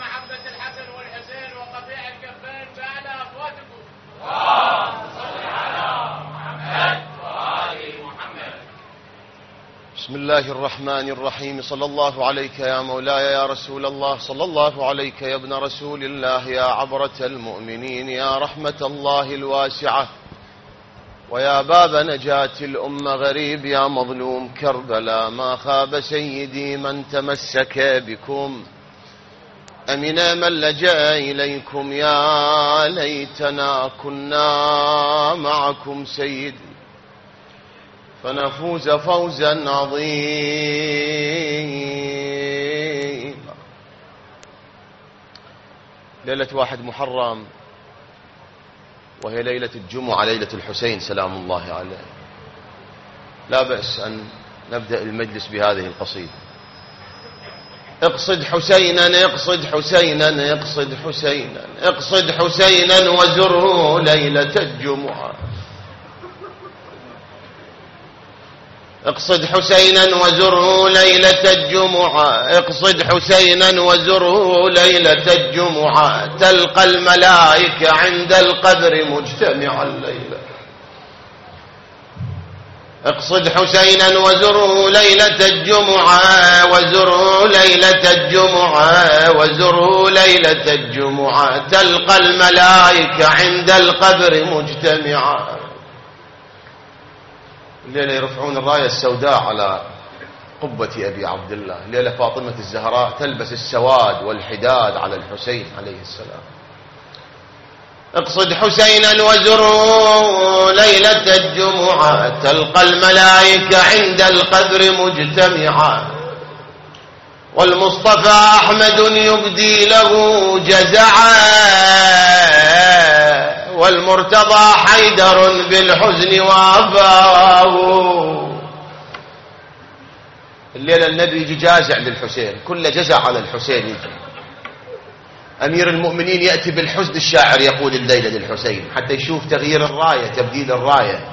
محبة الحسن والحسين وقطيع الكفين بأعلى أصواتكم. اللهم صل على محمد وآل محمد. بسم الله الرحمن الرحيم. صلى الله عليك يا مولاي يا رسول الله، صلى الله عليك يا ابن رسول الله، يا عبرة المؤمنين، يا رحمة الله الواسعة، ويا باب نجاة الأمة، غريب يا مظلوم كربلاء، ما خاب سيدي من تمسك بكم، أمن من لجأ إليكم، يا ليتنا كنا معكم سيدي فنفوز فوزا عظيما. ليلة 1 محرم وهي ليلة الجمعة، ليلة الحسين سلام الله عليه. لا بأس أن نبدأ المجلس بهذه القصيدة. اقصد حسينا اقصد حسينا اقصد حسينا اقصد حسينا وزره ليلة الجمعة، اقصد حسينا وزره ليلة الجمعة، اقصد حسينا وزره ليلة الجمعة، تلقى الملائكة عند القبر مجتمعا الليلة. اقصد حسينا وزره ليلة الجمعة، وزره ليلة الجمعة، وزره ليلة الجمعة، تلقى الملائكة عند القبر مجتمعا. الليلة يرفعون الراية السوداء على قبة أبي عبد الله، الليلة فاطمة الزهراء تلبس السواد والحداد على الحسين عليه السلام. اقصد حسينا وزره ليلة الجمعة، تلقى الملائكة عند القبر مجتمعا، والمصطفى أحمد يبدي له جزعا، والمرتضى حيدر بالحزن وافاه. الليلة النبي يجي جازع للحسين، كل جزع على الحسين يجي. أمير المؤمنين يأتي بالحزن، الشاعر يقول الليلة للحسين حتى يشوف تغيير الراية، تبديل الراية.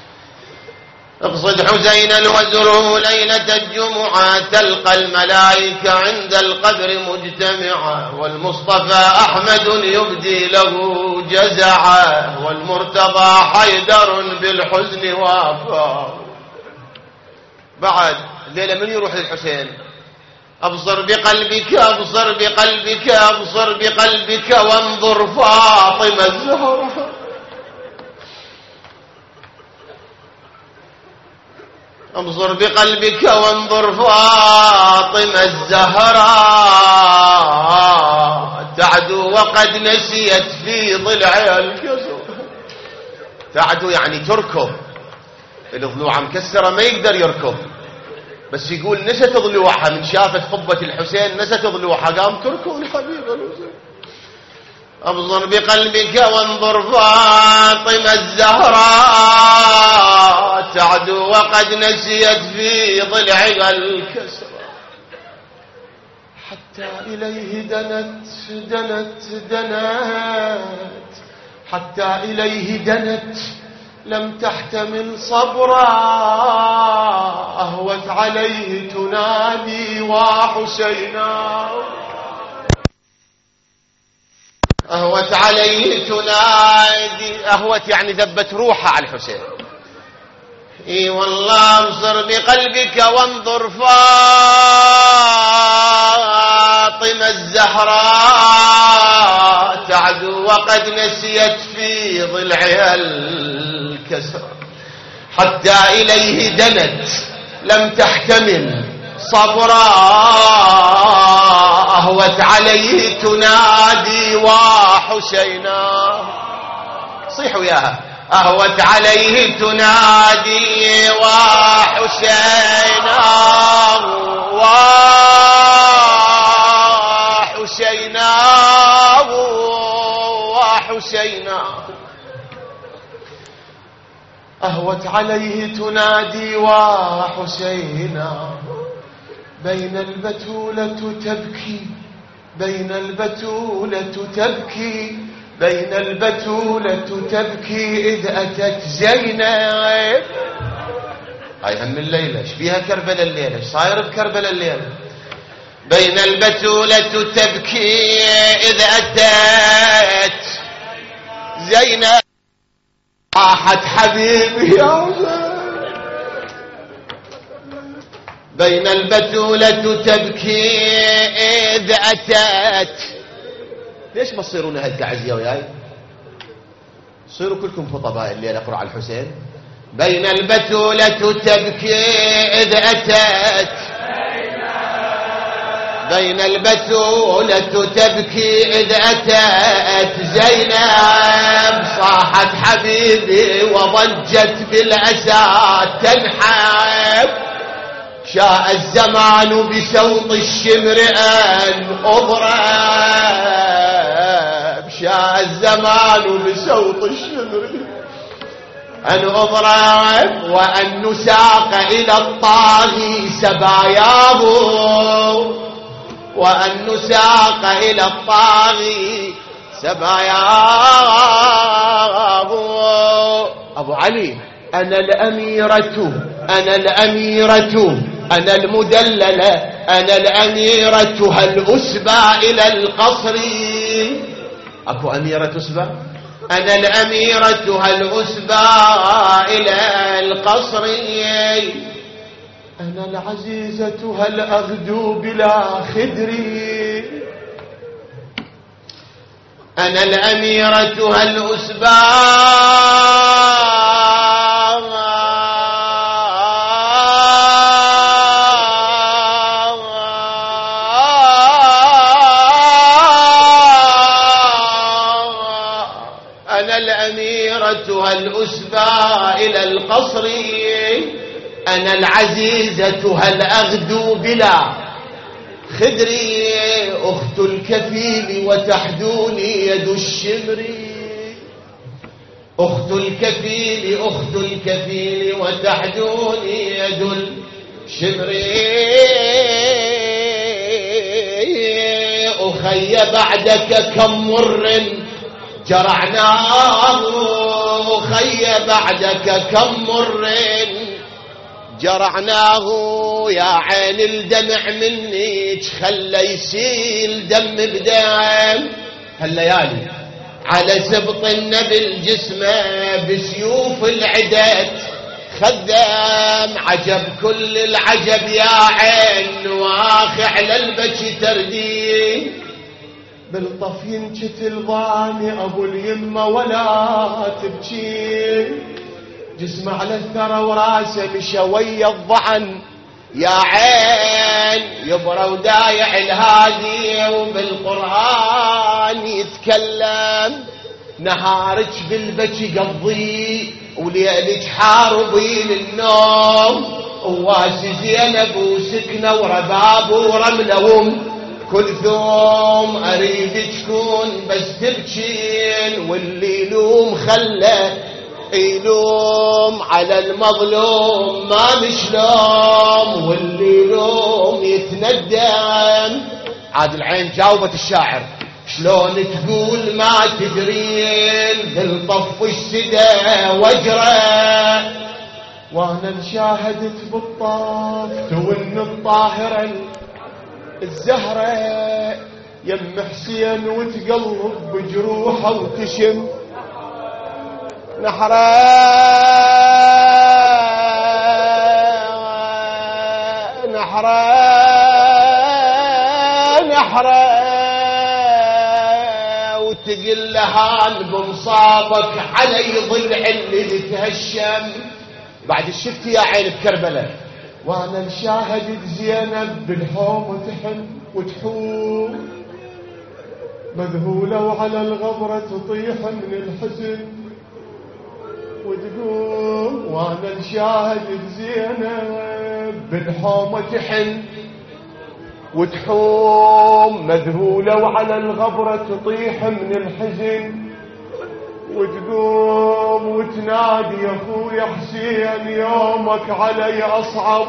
اقصد حسينا وزره ليلة الجمعة، تلقى الملائكة عند القبر مجتمعة، والمصطفى أحمد يبدي له جزعا، والمرتضى حيدر بالحزن وافاه. بعد الليلة من يروح للحسين؟ أبصر بقلبك أبصر بقلبك أبصر بقلبك وانظر فاطمة الزهراء، أبصر بقلبك وانظر فاطمة الزهراء، تعدو وقد نسيت في ضلعها الكسر. تعدو يعني تركض، الضلوع مكسرة ما يقدر يركض، بس يقول نست ضلوعها من شافت قبة الحسين، نست ضلوعها قام تركض الحبيب الحسين. أبصر بقلبك وانظر فاطمة الزهراء، تعدو وقد نسيت في ضلعها الكسر، حتى إليه دنت دنت دنت، حتى إليه دنت لم تحتمل صبرا، أهوت عليه تنادي وحسينا، أهوت عليه تنادي. أهوت يعني ذبت روحها على الحسين. اي والله ابصر بقلبك وانظر فاطمة الزهراء، تعدو وقد نسيت في ضلعها الكسر، حتى إليه دنت لم تحتمل صبرا، أهوت عليه تنادي وحسينا. صيحوا ياها. أهوت عليه تنادي وحسينا وحسينا وحسينا، أهوت عليه تنادي وحسينا، بين البتولة تبكي بين البتولة تبكي بين البتولة تبكي إذ أتت زينب. هاي هم الليلة ايش فيها كربلاء الليلة؟ ايش صاير بكربلاء الليلة؟ بين البتولة تبكي إذ أتت زينب راحت حبيبي يا حسين. بين البتولة تبكي إذ أتت. ليش ما تصيرون هالتعزية وياي؟ صيروا كلكم خطباء الليلة اقرأوا على الحسين. بين البتولة تبكي إذ أتت. بين البتولة تبكي إذ أتت زينب صاحت حبيبي وضجت بالأسى تنحب. شاء الزمان بسوط الشمر أن أضرب. شاء الزمان بسوط الشمر أن أضرب وأن نساق إلى الطاغي سباياه. وأن نساق إلى الطاغي سباياه. أبو علي أنا الأميرة أنا الأميرة أنا المدللة أنا الأميرة هل أسبى إلى القصر. أكو أميرة أسبى؟ أنا الأميرة هل أسبى إلى القصر. أنا العزيزة هل أغدو بلا خدري. أنا الأميرة هل أسبى أنا الأميرة هل أسبى إلى القصر. أنا العزيزة هل أغدو بلا خدري. أخت الكفيل وتحدوني يد الشمر. أخت الكفيل أخت الكفيل وتحدوني يد الشمر. أخي بعدك كم مر جرعناه. أخي بعدك كم مر جرعناه. يا عين الدمع منك خلى يسيل دم بدم. هالليالي على سبط النبي الجسمة بسيوف العدد خدام. عجب كل العجب يا عين واخي على البكي تردين. بالطف ينشت الضاني أبو اليمة ولا تبكي. جسمه على الثرى وراسه مشوي الضعن يا عين. يبرى ودايع الهادي وبالقرآن يتكلم. نهارك بالبكي قضي وليلك حاربين النوم. وواسي زينب وسكنة ورباب ورملهم كلثوم. أريد تكون بس تبكين واللي يلوم خله يلوم على المظلوم ما مشلوم. واللي يلوم يتندم. عاد العين جاوبت الشاعر شلون تقول ما تدرين بالطف السدى وجره. وانا انشاهدت بالطاف تون الطاهرة الزهرة يم حسين وتقلب بجروحه وتشم نحرة نحرة نحرة وتقل لهان بمصابك علي ضلع اللي تهشم. بعد الشفت يا عين بكربلة وانا نشاهدت زينب بالحوم تحن وتحوم مذهولة وعلى الغبرة تطيح من الحزن وتقوم. وانا نشاهدت زينب بالحوم تحن وتحوم مذهولة وعلى الغبرة تطيح من الحزن وتقوم وتنادي يا اخويا حسين يومك علي اصعب.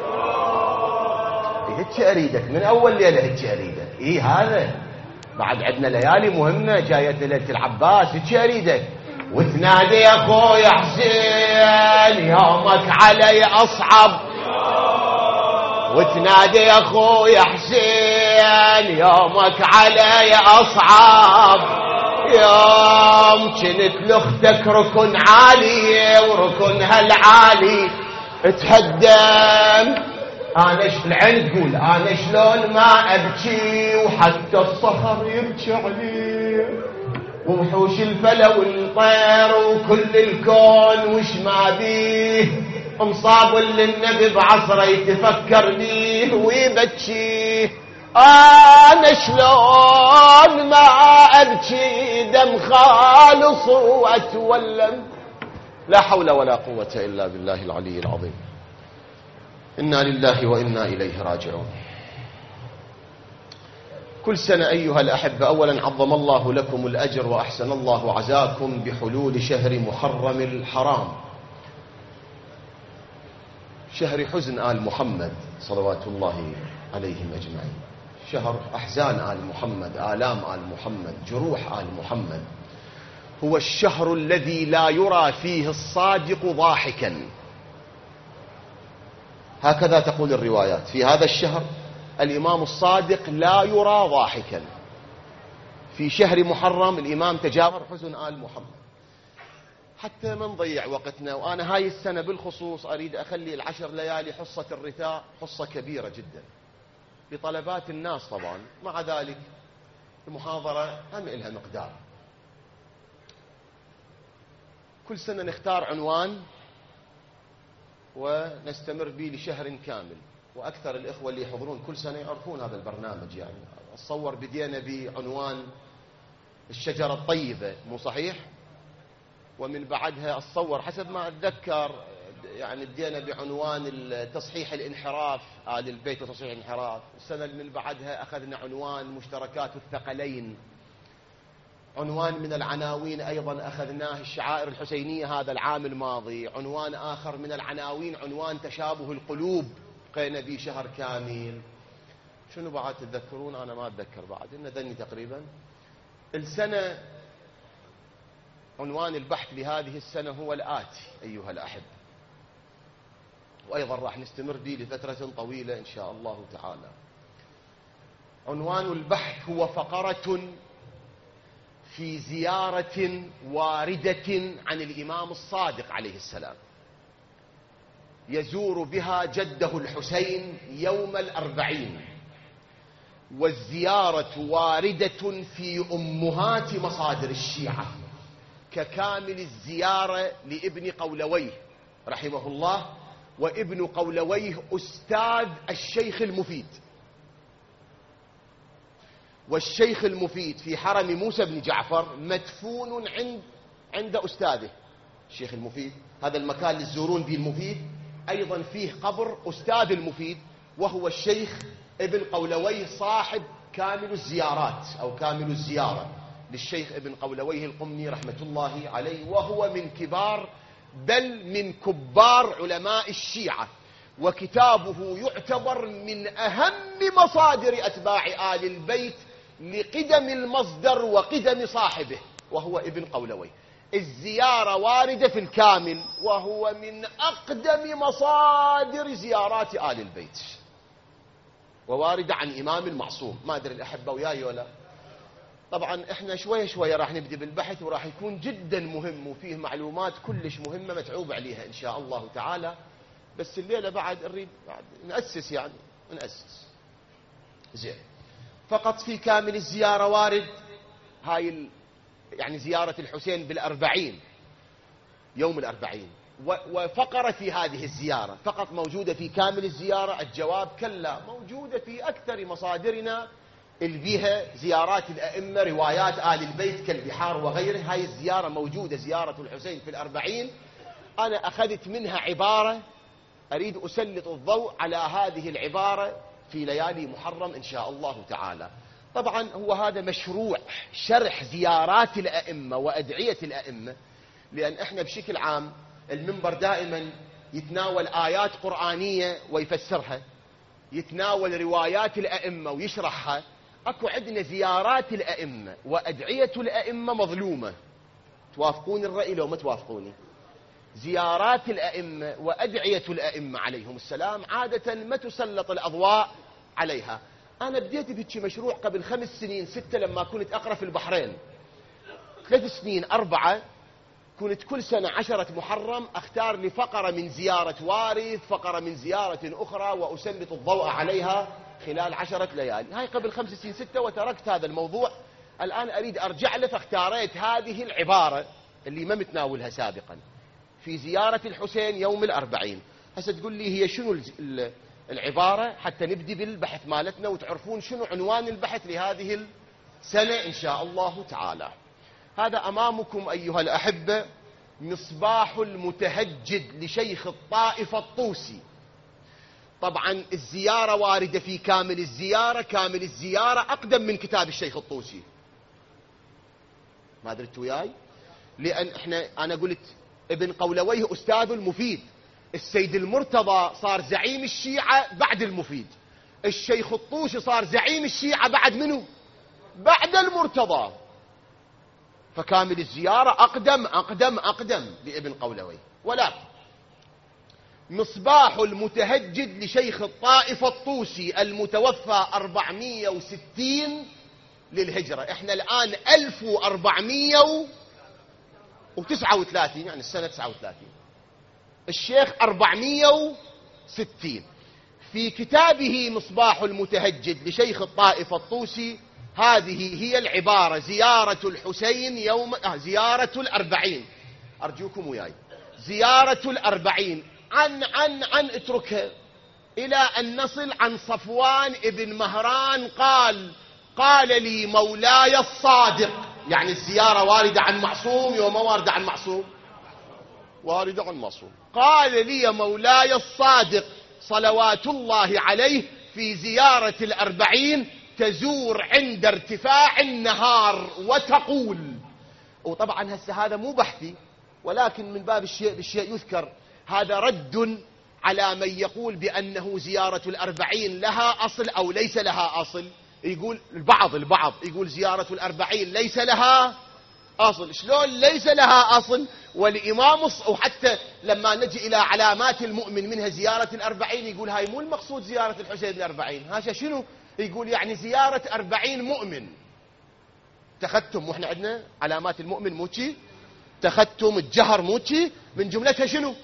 هيك اريدك من اول ليله هيك اريدك. ايه هذا بعد عندنا ليالي مهمه جايه ليله العباس. هيك اريدك وتنادي يا اخويا حسين يومك علي اصعب. وتنادي يا اخوي حسين يومك علي اصعب، يوم كنت لاختك ركن عالي وركنها العالي تهدم. انا العين تقول انا شلون ما ابكي وحتى الصخر يبكي علي، ووحوش الفلا والطير وكل الكون وش ما بيه مصاب للنبي بعصره يتفكر بيه ويبكي. انا شلون ما ابكي دم خالص واتولم. لا حول ولا قوة الا بالله العلي العظيم. انا لله وانا اليه راجعون. كل سنة أيها الأحبة أولا عظم الله لكم الأجر وأحسن الله عزاكم بحلول شهر محرم الحرام، شهر حزن آل محمد صلوات الله عليهم أجمعين، شهر أحزان آل محمد، آلام آل محمد، جروح آل محمد. هو الشهر الذي لا يرى فيه الصادق ضاحكا، هكذا تقول الروايات. في هذا الشهر الإمام الصادق لا يرى ضاحكا. في شهر محرم الإمام تجاوز حزن آل محمد. حتى ما نضيع وقتنا، وأنا هاي السنة بالخصوص أريد أخلي العشر ليالي حصة الرثاء حصة كبيرة جدا بطلبات الناس طبعا. مع ذلك المحاضرة هم إلها مقدار. كل سنة نختار عنوان ونستمر به لشهر كامل، وأكثر الإخوة اللي يحضرون كل سنة يعرفون هذا البرنامج. يعني أتصور بدينا بعنوان الشجرة الطيبة، مو صحيح؟ ومن بعدها أتصور حسب ما أتذكر يعني بدينا بعنوان تصحيح الانحراف، آل البيت وتصحيح الانحراف. السنة اللي من بعدها أخذنا عنوان مشتركات الثقلين. عنوان من العناوين أيضا أخذناه الشعائر الحسينية هذا العام الماضي. عنوان آخر من العناوين عنوان تشابه القلوب، بقينا به شهر كامل. شنو بعد تتذكرون؟ أنا ما أتذكر بعد، إن ذني تقريبا. السنة عنوان البحث لهذه السنة هو الآتي أيها الأحب، وأيضا راح نستمر به لفترة طويلة إن شاء الله تعالى. عنوان البحث هو فقرة في زيارة واردة عن الإمام الصادق عليه السلام، يزور بها جده الحسين يوم الأربعين، والزيارة واردة في أمهات مصادر الشيعة ككامل الزيارة لابن قولويه رحمه الله. وابن قولويه أستاذ الشيخ المفيد، والشيخ المفيد في حرم موسى بن جعفر مدفون عند أستاذه الشيخ المفيد. هذا المكان اللي تزورون به المفيد أيضا فيه قبر أستاذ المفيد، وهو الشيخ ابن قولويه صاحب كامل الزيارات أو كامل الزيارة للشيخ ابن قولويه القمني رحمة الله عليه، وهو من كبار بل من كبار علماء الشيعة، وكتابه يعتبر من أهم مصادر أتباع آل البيت لقدم المصدر وقدم صاحبه، وهو ابن قولويه. الزيارة واردة في الكامل، وهو من أقدم مصادر زيارات آل البيت، وواردة عن إمام المعصوم. ما أدري الأحبة وياي ولا؟ طبعا احنا شوية شوية راح نبدأ بالبحث، وراح يكون جدا مهم وفيه معلومات كلش مهمة متعوب عليها إن شاء الله تعالى. بس الليلة بعد نريد نأسس، يعني نأسس زين. فقط في كامل الزيارة وارد هاي يعني زيارة الحسين بالأربعين، يوم الأربعين، وفقرة في هذه الزيارة فقط موجودة في كامل الزيارة؟ الجواب كلا، موجودة في أكثر مصادرنا اللي بيها زيارات الأئمة، روايات آل البيت كالبحار وغيره. هاي الزيارة موجودة، زيارة الحسين في الأربعين. أنا أخذت منها عبارة أريد أسلط الضوء على هذه العبارة في ليالي محرم إن شاء الله تعالى. طبعا هو هذا مشروع شرح زيارات الأئمة وأدعية الأئمة، لأن إحنا بشكل عام المنبر دائما يتناول آيات قرآنية ويفسرها، يتناول روايات الأئمة ويشرحها. أكو عندنا زيارات الأئمة وأدعية الأئمة مظلومة. توافقون الرأي لو ما توافقوني؟ زيارات الأئمة وأدعية الأئمة عليهم السلام عادة ما تسلط الأضواء عليها. أنا بديت بهيك مشروع قبل 5 سنين 6 لما كنت أقرأ في البحرين، 3 سنين 4 كنت كل سنة 10 محرم أختار لي فقرة من زيارة وارث، فقرة من زيارة أخرى، وأسلط الضوء عليها خلال 10 ليالي. هاي قبل 5 سنين 6 وتركت هذا الموضوع. الآن أريد أرجع له، فاختاريت هذه العبارة اللي ما متناولها سابقا في زيارة الحسين يوم 40. هسه تقول لي هي شنو العبارة حتى نبدي بالبحث مالتنا وتعرفون شنو عنوان البحث لهذه السنة إن شاء الله تعالى. هذا أمامكم أيها الأحبة مصباح المتهجد لشيخ الطائفة الطوسي. طبعا الزيارة واردة في كامل الزيارة، كامل الزيارة أقدم من كتاب الشيخ الطوسي. ما درت وياي؟ لأن أنا قلت ابن قولويه أستاذ المفيد، السيد المرتضى صار زعيم الشيعة بعد المفيد، الشيخ الطوسي صار زعيم الشيعة بعد منه؟ بعد المرتضى. فكامل الزيارة أقدم أقدم أقدم لابن قولويه. ولكن مصباح المتهجد لشيخ الطائفة الطوسي المتوفى 460 للهجرة، احنا الآن 1439 يعني السنة 39، الشيخ 460. في كتابه مصباح المتهجد لشيخ الطائفة الطوسي هذه هي العبارة: زيارة الحسين يوم زيارة 40. أرجوكم وياي، زيارة 40 عن اتركها إلى أن نصل عن صفوان ابن مهران قال لي مولاي الصادق. يعني الزيارة واردة عن معصوم وما واردة عن معصوم؟ واردة عن معصوم. قال لي مولاي الصادق صلوات الله عليه في زيارة 40 تزور عند ارتفاع النهار وتقول. وطبعا هسه هذا مو بحثي، ولكن من باب الشيء بالشيء يذكر، هذا رد على من يقول بأنه زيارة 40 لها أصل أو ليس لها أصل. يقول البعض يقول زيارة 40 ليس لها أصل. شلون ليس لها أصل والإمام وحتى لما نجي إلى علامات المؤمن منها زيارة 40 يقول هاي مو المقصود زيارة الحسين 40. هذا شنو؟ يقول يعني زيارة 40 مؤمن. تختم، واحنا عندنا علامات المؤمن موتشي، تختم الجهر موتشي، من جملتها شنو؟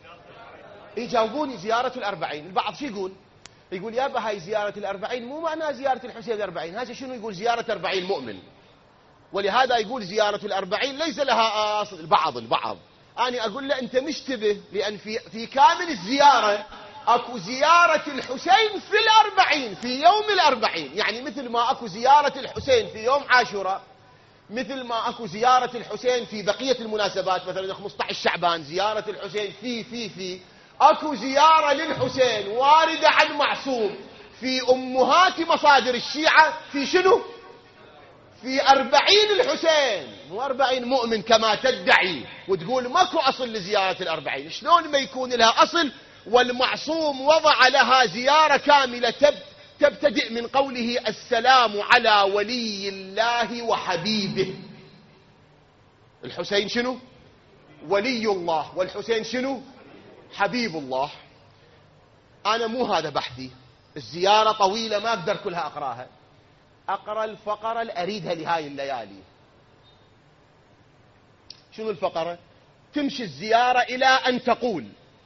يجاوبوني زيارة 40. البعض شو يقول؟ يقول يابا هاي زيارة 40 مو معناها زيارة الحسين 40. هذا شنو؟ يقول زيارة 40 مؤمن، ولهذا يقول زيارة 40 ليس لها أصل. البعض أنا أقول له أنت مشتبه، لأن في كامل الزيارة أكو زيارة الحسين في 40 في يوم 40. يعني مثل ما أكو زيارة الحسين في يوم عاشوراء، مثل ما أكو زيارة الحسين في بقية المناسبات، مثلا 15 شعبان زيارة الحسين في أكو زيارة للحسين واردة عن معصوم في أمهات مصادر الشيعة في شنو؟ في 40 الحسين، مو 40 مؤمن كما تدعي وتقول ماكو أصل لزيارة 40. شلون ما يكون لها أصل والمعصوم وضع لها زيارة كاملة تبتدئ من قوله السلام على ولي الله وحبيبه. الحسين شنو؟ ولي الله، والحسين شنو؟ حبيب الله. أنا مو هذا بحثي، الزيارة طويلة ما أقدر كلها أقراها، أقرأ الفقرة اللي أريدها لهاي الليالي. شنو الفقرة؟ تمشي الزيارة إلى أن تقول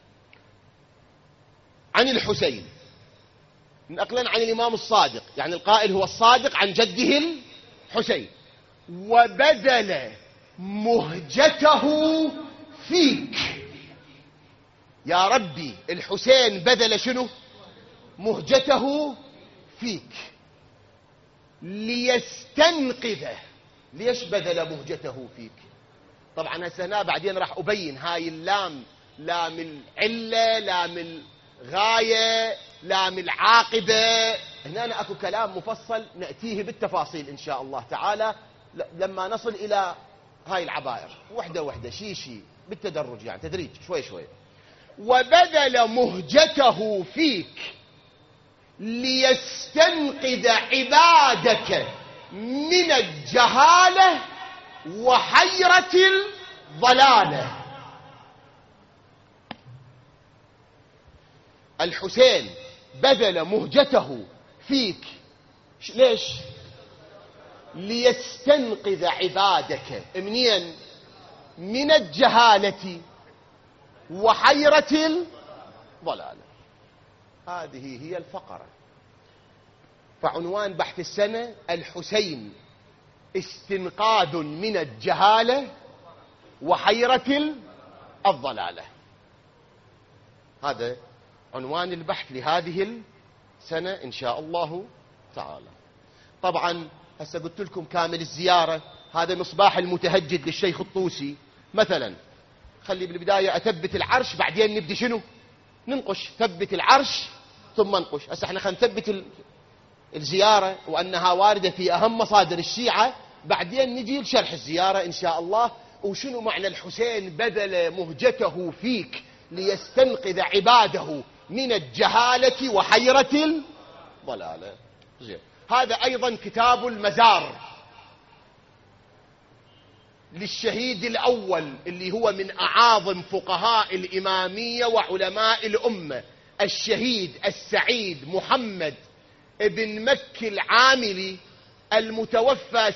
عن الحسين نقلا عن الإمام الصادق، يعني القائل هو الصادق عن جده الحسين: وبذل مهجته فيك. يا ربي الحسين بذل شنو؟ مهجته فيك ليستنقذه. ليش بذل مهجته فيك؟ طبعا هسه بعدين راح أبين هاي اللام لام العلة، لام الغاية، لام العاقبة. هنا أكو كلام مفصل نأتيه بالتفاصيل إن شاء الله تعالى لما نصل إلى هاي العبائر وحدة وحدة، شي بالتدرج، يعني تدريج شوي شوي. وبذل مهجته فيك ليستنقذ عبادك من الجهالة وحيرة الضلالة. الحسين بذل مهجته فيك. ليش؟ ليستنقذ عبادك منين؟ من الجهالة وحيرة الضلال. هذه هي الفقرة. فعنوان بحث السنة: الحسين استنقاذ من الجهالة وحيرة الضلالة. هذا عنوان البحث لهذه السنة إن شاء الله تعالى. طبعا هسه قلت لكم كامل الزيارة هذا مصباح المتهجد للشيخ الطوسي. مثلا خلي بالبداية أثبت العرش، بعدين نبدي شنو؟ ننقش. ثبت العرش ثم ننقش. هسه احنا خلينا نثبت الزيارة وأنها واردة في أهم مصادر الشيعة، بعدين نجي لشرح الزيارة إن شاء الله. وشنو معنى الحسين بذل مهجته فيك ليستنقذ عباده من الجهالة وحيرة الضلالة. زين. هذا أيضا كتاب المزار للشهيد الأول اللي هو من أعاظم فقهاء الإمامية وعلماء الأمة، الشهيد السعيد محمد ابن مكي العاملي، المتوفى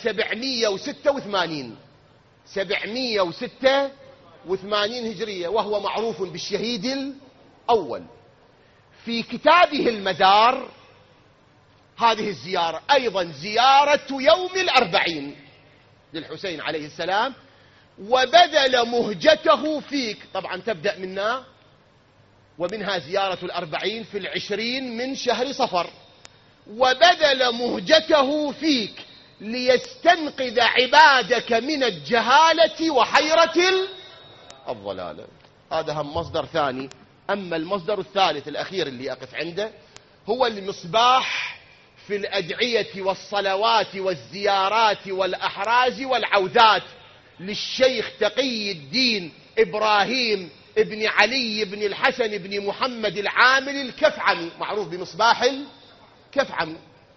786 هجرية، وهو معروف بالشهيد الأول. في كتابه المزار هذه الزيارة أيضا زيارة يوم الأربعين للحسين عليه السلام، وبذل مهجته فيك. طبعا تبدأ منا ومنها زيارة الأربعين في 20 من شهر صفر. وبذل مهجته فيك ليستنقذ عبادك من الجهالة وحيرة الضلالة. هذا هم مصدر ثاني. أما المصدر الثالث الأخير اللي أقف عنده هو المصباح في الأدعية والصلوات والزيارات والأحراز والعوذات للشيخ تقي الدين إبراهيم ابن علي بن الحسن بن محمد العامل الكفعمي، معروف بمصباح الكفعمي،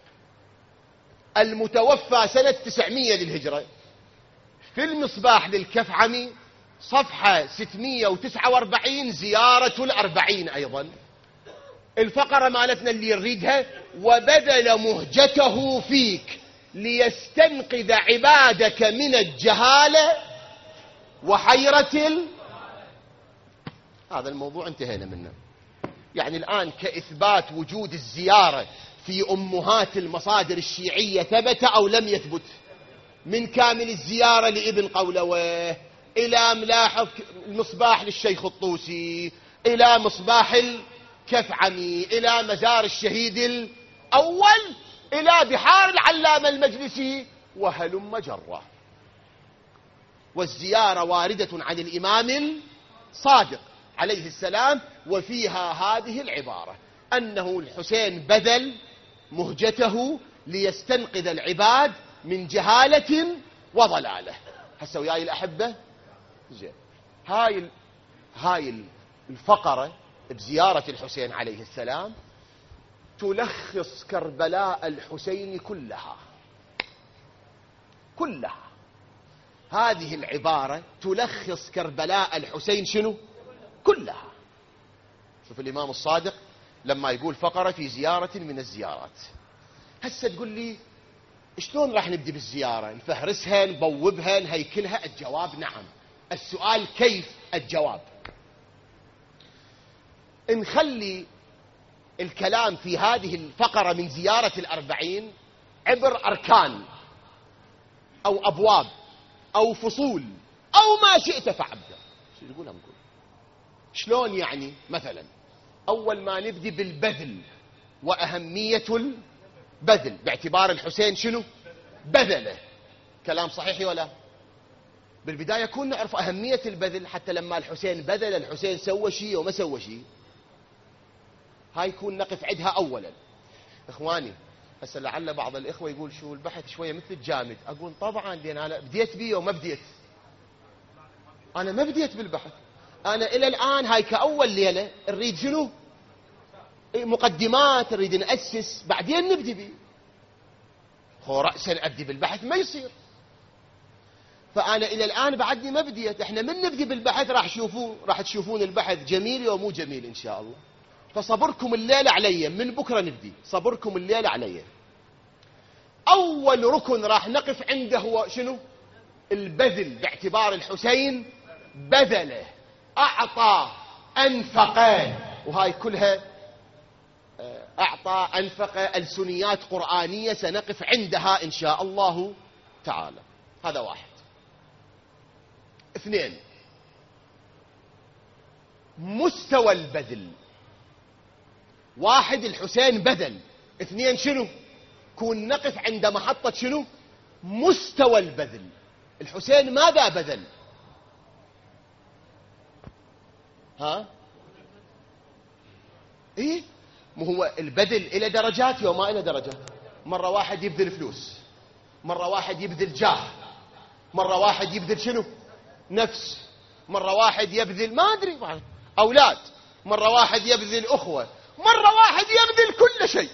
المتوفى سنة 900 للهجرة. في المصباح للكفعمي صفحة 649 زيارة الأربعين أيضا. الفقرة مالتنا اللي يريدها: وبذل مهجته فيك ليستنقذ عبادك من الجهالة وحيرة هذا الموضوع انتهينا منه. يعني الآن كإثبات وجود الزيارة في أمهات المصادر الشيعية ثبت أو لم يثبت؟ من كامل الزيارة لابن قولويه إلى ملاحظ المصباح للشيخ الطوسي إلى مصباح الكفعمي إلى مزار الشهيد الأول إلى بحار العلامة المجلسي وهلم جرة. والزيارة واردة عن الإمام الصادق عليه السلام، وفيها هذه العبارة: أنه الحسين بذل مهجته ليستنقذ العباد من جهالة وضلالة. هسه وياي الأحبة زين. هاي الفقرة بزيارة الحسين عليه السلام تلخص كربلاء الحسين كلها. هذه العبارة تلخص كربلاء الحسين شنو؟ كلها. شوف الإمام الصادق لما يقول فقرة في زيارة من الزيارات. هسه تقول لي شلون راح نبدي بالزيارة؟ نفهرسها، نبوبها، نهيكلها؟ الجواب نعم. السؤال كيف؟ الجواب نخلي الكلام في هذه الفقرة من زيارة الأربعين عبر أركان أو أبواب أو فصول أو ما شئت فعبده. شو يقول؟ نقول شلون يعني؟ مثلا أول ما نبدي بالبذل وأهمية البذل، باعتبار الحسين شنو؟ بذله. كلام صحيح ولا؟ بالبداية كنا نعرف أهمية البذل، حتى لما الحسين بذل الحسين سوى شيء وما سوى شيء. هاي يكون نقف عندها أولا. إخواني هسه لعل بعض الإخوة يقول شو البحث شوية مثل الجامد. أقول طبعا لأن أنا بديت بيه وما بديت. أنا ما بديت بالبحث. أنا إلى الآن هاي كأول ليلة نريد شنو؟ مقدمات، نريد نأسس بعدين نبدي بيه. هو رأسا أبدي بالبحث ما يصير. فأنا إلى الآن بعدني ما بديت. إحنا من نبدي بالبحث راح تشوفون البحث جميل ومو جميل إن شاء الله. فصبركم الليلة علي، من بكرة نبدي، صبركم الليلة علي. أول ركن راح نقف عنده هو شنو؟ البذل، باعتبار الحسين بذله، أعطى، أنفق، وهاي كلها أعطى أنفق ألسنيات قرآنية سنقف عندها إن شاء الله تعالى. هذا واحد. اثنين، مستوى البذل. واحد، الحسين بذل. اثنين، شنو؟ كون نقف عند محطة شنو؟ مستوى البذل. الحسين ماذا بذل؟ ها؟ ايه، مو هو البذل إلى درجات وما إلى درجات. مرة واحد يبذل فلوس، مرة واحد يبذل جاه، مرة واحد يبذل شنو؟ نفس، مرة واحد يبذل ما أدري أولاد، مرة واحد يبذل أخوة، مرة واحد يبذل كل شيء.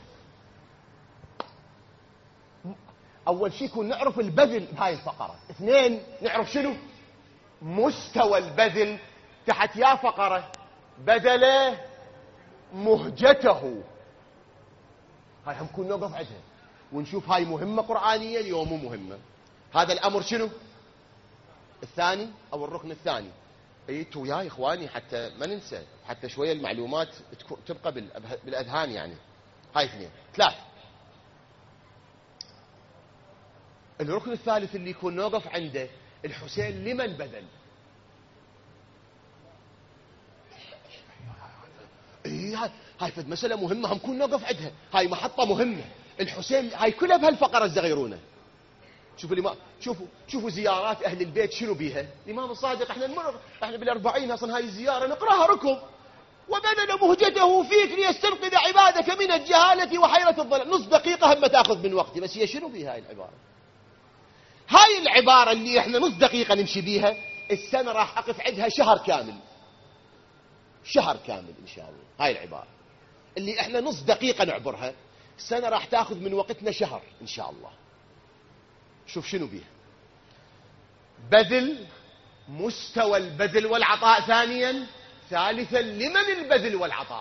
أول شيء كون نعرف البذل بهاي الفقرة. اثنين، نعرف شنو؟ مستوى البذل تحت يا فقرة بذل مهجته. هاي هم كون نوقف عندها ونشوف هاي مهمة قرآنية اليوم مو مهمة. هذا الأمر شنو؟ الثاني أو الركن الثاني. ايتوا وياي إخواني حتى ما ننسى، حتى شوية المعلومات تبقى بالأذهان يعني. هاي اثنين. ثلاث، الركن الثالث اللي يكون نوقف عنده الحسين لمن بذل. ايه، هاي فد مسألة مهمة هم كون نوقف عندها. هاي محطة مهمة. الحسين هاي كلها بهالفقرة الصغيرونة. شوفوا الإمام، شوفوا زيارات أهل البيت شنو بيها. الإمام الصادق احنا بالأربعين أصلا هاي الزيارة نقراها ركب. وبذل مهجته فيك ليستنقذ عبادك من الجهالة وحيرة الضلال. نص دقيقة هم تأخذ من وقتي، بس هي شنو بيها هاي العبارة؟ هاي العبارة اللي احنا نص دقيقة نمشي بيها، السنة راح أقف عندها شهر كامل. شهر كامل إن شاء الله. هاي العبارة اللي احنا نص دقيقة نعبرها، السنة راح تأخذ من وقتنا شهر إن شاء الله. شوف شنو بيها. بذل، مستوى البذل والعطاء. ثانيا، ثالثا، لمن البذل والعطاء.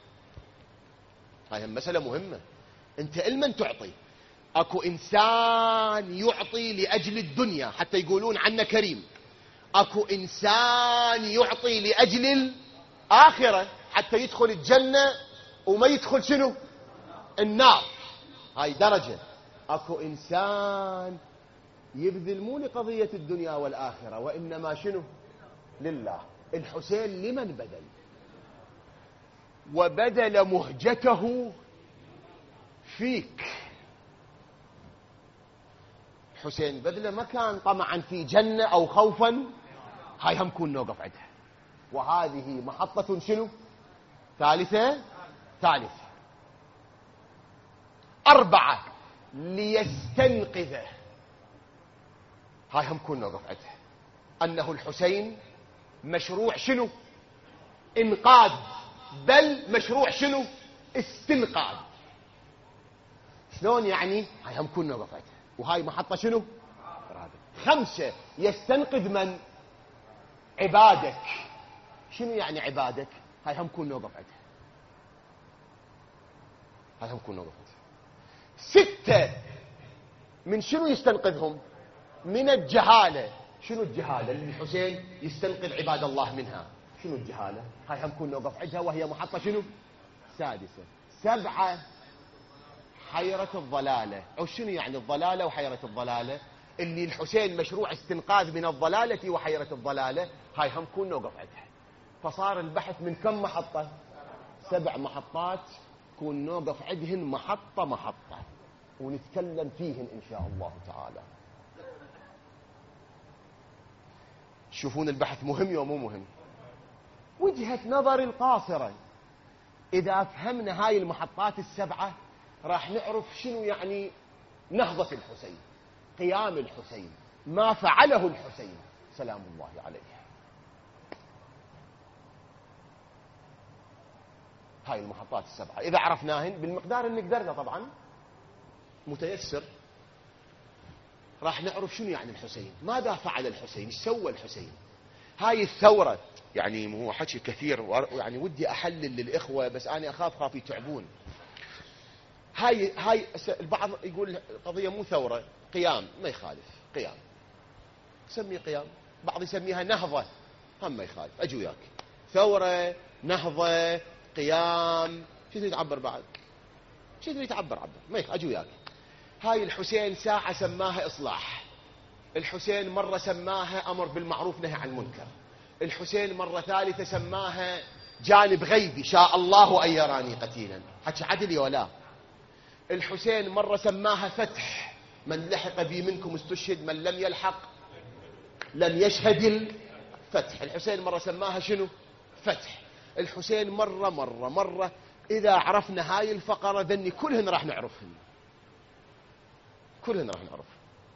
هاي مسألة مهمة. انت لمن تعطي؟ اكو انسان يعطي لاجل الدنيا حتى يقولون عنه كريم. اكو انسان يعطي لاجل الاخرة حتى يدخل الجنة وما يدخل شنو؟ النار. هاي درجة. اكو انسان يبذل مو لقضية الدنيا والآخرة وإنما شنو؟ لله. الحسين لمن بذل؟ وبذل مهجته فيك. حسين بذله ما كان طمعا في جنة أو خوفا. هاي هم كون نوقف عندها. وهذه محطة شنو؟ ثالثة. أربعة، ليستنقذه. هاي هم كون نوقف عندها. أنه الحسين مشروع شنو؟ إنقاذ، بل مشروع شنو؟ استنقاذ. شلون يعني؟ هاي هم كون نوقف عندها. وهاي محطة شنو؟ خمسة، يستنقذ من؟ عبادك. شنو يعني عبادك؟ هاي هم كون نوقف عندها. هاي هم كون نوقف عندها. ستة، من شنو يستنقذهم؟ من الجهالة. شنو الجهالة اللي الحسين يستنقذ عباد الله منها؟ شنو الجهالة؟ هاي هم كون نوقف عندها وهي محطة شنو؟ سادسة. سبعة، حيرة الضلالة. أو شنو يعني الضلالة وحيرة الضلالة؟ اللي الحسين مشروع استنقاذ من الضلالة وحيرة الضلالة. هاي هم كون نوقف عندها. فصار البحث من كم محطة؟ 7 محطات كون نوقف عندهن محطة محطة ونتكلم فيهن إن شاء الله تعالى. تشوفون البحث مهم يوم مو مهم؟ وجهة نظري القاصرة، إذا فهمنا هاي المحطات ال7 راح نعرف شنو يعني نهضة الحسين، قيام الحسين، ما فعله الحسين سلام الله عليه. هاي المحطات ال7 إذا عرفناهن بالمقدار اللي قدرنا، طبعا متيسر، راح نعرف شنو يعني الحسين، ماذا فعل الحسين، ايش سوى الحسين. هاي الثورة يعني هو حكي كثير، يعني ودي أحلل للإخوة بس أنا أخاف يتعبون. هاي البعض يقول القضية مو ثورة، قيام، ما يخالف، قيام سمي قيام، بعض يسميها نهضة، هم ما يخالف، أجي وياك. ثورة، نهضة، قيام، شو تريد تعبر بعد؟ شو تريد تعبر؟ عبر، ما يخالف، أجي وياك. هاي الحسين ساعة سماها إصلاح، الحسين مرة سماها أمر بالمعروف نهي عن المنكر، الحسين مرة ثالثة سماها جانب غيبي، شاء الله أن يراني قتيلا، حكي عدل ولا؟ الحسين مرة سماها فتح، من لحق بي منكم استشهد، من لم يلحق لم يشهد الفتح. الحسين مرة سماها شنو؟ فتح. الحسين مرة إذا عرفنا هاي الفقرة ذني كلهن راح نعرفهن، كلهن راح نعرف.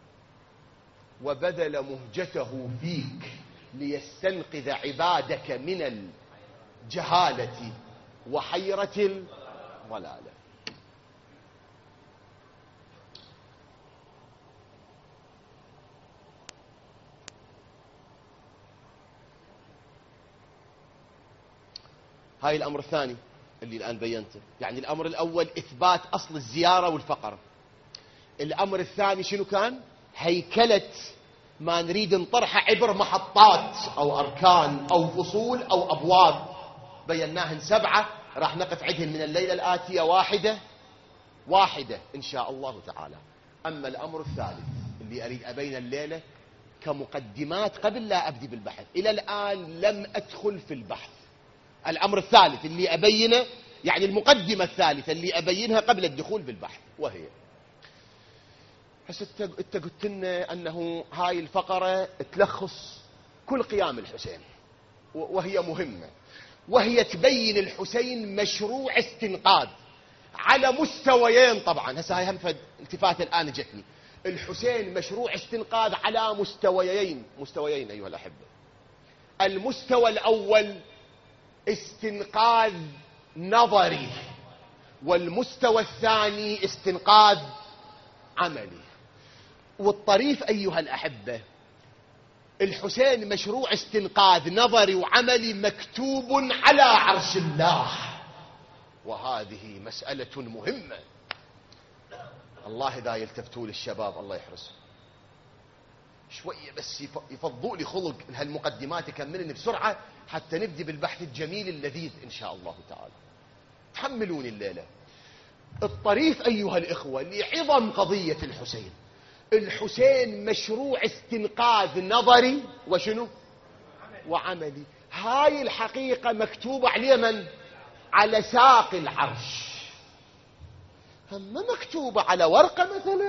وبذل مهجته فيك ليستنقذ عبادك من الجهالة وحيرة الضلالة. هاي الأمر الثاني اللي الآن بينته، يعني الأمر الأول إثبات أصل الزيارة والفقر. الأمر الثاني شنو كان؟ هيكلة ما نريد نطرحه عبر محطات أو أركان أو فصول أو أبواب، بيناهن 7 راح نقف عدهن من الليلة الآتية واحدة إن شاء الله تعالى. أما الأمر الثالث اللي أريد أبين الليلة كمقدمات قبل لا أبدي بالبحث، إلى الآن لم أدخل في البحث. الأمر الثالث اللي أبينه، يعني المقدمة الثالثة اللي أبينها قبل الدخول بالبحث، وهي هسه انت قلت لنا أنه هاي الفقرة تلخص كل قيام الحسين، وهي مهمة، وهي تبين الحسين مشروع استنقاذ على مستويين. طبعا هسه هاي هم التفات الآن جتني، الحسين مشروع استنقاذ على مستويين أيها الأحبة. المستوى الأول استنقاذ نظري، والمستوى الثاني استنقاذ عملي. والطريف أيها الأحبة، الحسين مشروع استنقاذ نظري وعملي مكتوب على عرش الله، وهذه مسألة مهمة. الله إذا يلتفتوا للشباب الله يحرسهم شوية بس يفضوا لي خلق هالمقدمات يكملن بسرعة حتى نبدي بالبحث الجميل اللذيذ إن شاء الله تعالى. تحملوني الليلة. الطريف أيها الإخوة لعظم قضية الحسين، الحسين مشروع استنقاذ نظري وشنو؟ وعملي. هاي الحقيقة مكتوبة على من؟ على ساق العرش، هم مكتوبة على ورقة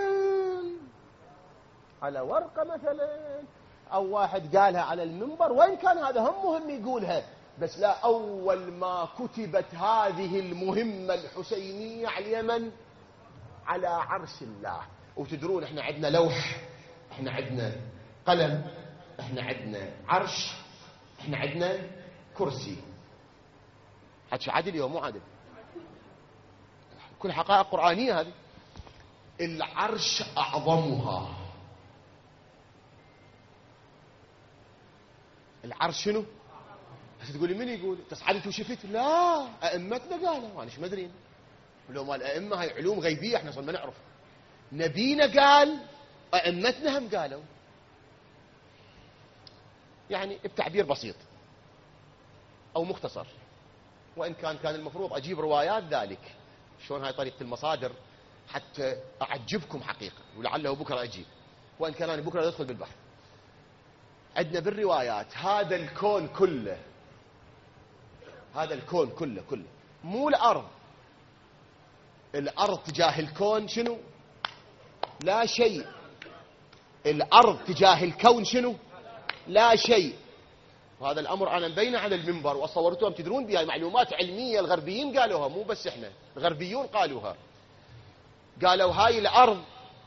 مثلا، أو واحد قالها على المنبر، وإن كان هذا هم مهم يقولها، بس لا، أول ما كتبت هذه المهمة الحسينية على اليمن على عرش الله. وتدرون احنا عندنا لوح، احنا عندنا قلم، احنا عندنا عرش، احنا عندنا كرسي. حكي عدل يوم مو عدل؟ كل حقائق قرآنية هذه. العرش أعظمها. العرش شنو؟ هسه تقولي من يقول؟ تصعدت وشفت؟ لا، أئمتنا قالوا، أنا ايش مدرين؟ لو ما الأئمة هاي علوم غيبية احنا صرنا ما نعرف. نبينا قال، أئمتنا هم قالوا. يعني بتعبير بسيط أو مختصر، وإن كان المفروض أجيب روايات ذلك. شلون هاي طريقة المصادر حتى أعجبكم حقيقة، ولعله بكرة أجيب، وإن كان أنا بكرة أدخل بالبحث. عندنا بالروايات هذا الكون كله، هذا الكون كله مو الأرض. الأرض تجاه الكون شنو؟ لا شيء. الأرض تجاه الكون شنو؟ لا شيء. وهذا الأمر أنا مبينه على المنبر وصورتهم، تدرون بها معلومات علمية الغربيين قالوها، مو بس إحنا، الغربيون قالوها. قالوا هاي الأرض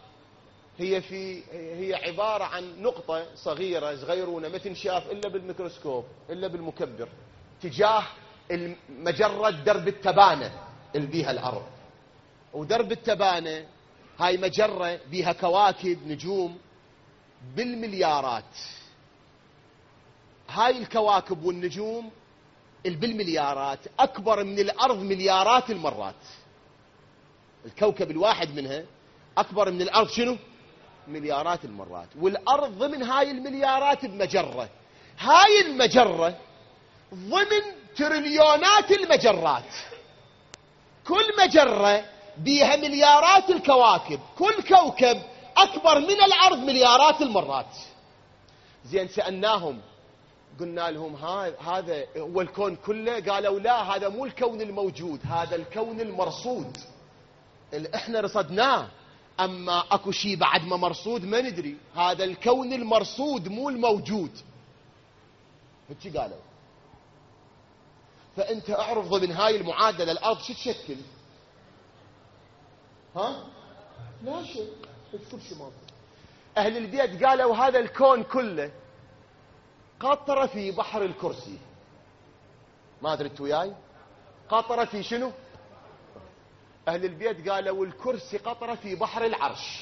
هي عبارة عن نقطة صغيرة ما تنشاف إلا بالميكروسكوب إلا بالمكبر، تجاه مجرة درب التبانة اللي بيها الأرض. ودرب التبانة هاي مجرة بيها كواكب نجوم بالمليارات. هاي الكواكب والنجوم بالمليارات أكبر من الأرض مليارات المرات. الكوكب الواحد منها أكبر من الأرض شنو؟ مليارات المرات. والأرض ضمن هاي المليارات بمجرة، هاي المجرة ضمن تريليونات المجرات، كل مجرة بيها مليارات الكواكب، كل كوكب أكبر من الأرض مليارات المرات. زين سألناهم قلنا لهم هذا هو الكون كله؟ قالوا لا، هذا مو الكون الموجود، هذا الكون المرصود اللي احنا رصدناه، اما اكو شيء بعد ما مرصود ما ندري، هذا الكون المرصود مو الموجود. هيك قالوا. فانت اعرف ضمن هاي المعادله الارض شو تشكل؟ لا شيء، كل شيء ما. اهل البيت قالوا هذا الكون كله قطره في بحر الكرسي. ما ادري انتوا وياي؟ قطره في شنو؟ أهل البيت قالوا الكرسي قطرة في بحر العرش.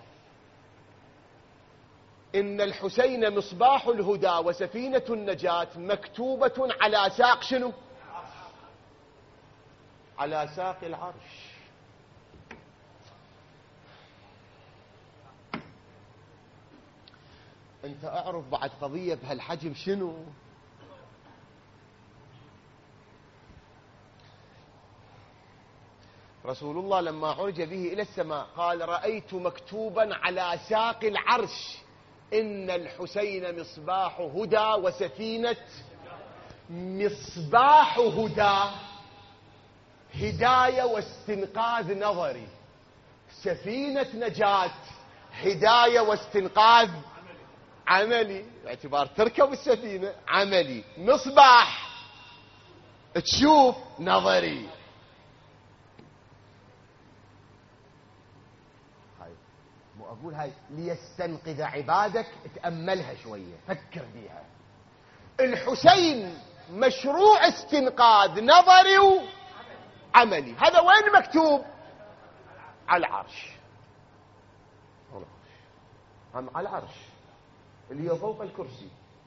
إن الحسين مصباح الهدى وسفينة النجاة مكتوبة على ساق شنو؟ على ساق العرش. أنت أعرف بعد قضية بهالحجم شنو؟ رسول الله لما عرج به إلى السماء قال رأيت مكتوبا على ساق العرش إن الحسين مصباح هدى وسفينة. مصباح هدى، هداية واستنقاذ نظري. سفينة نجاة، هداية واستنقاذ عملي، باعتبار تركب السفينة عملي. مصباح تشوف، نظري. أقول هاي ليستنقذ عبادك، تأملها شوية، فكر بيها. الحسين مشروع استنقاذ نظري وعملي. هذا وين مكتوب؟ على العرش. على العرش اللي هو فوق الكرسي.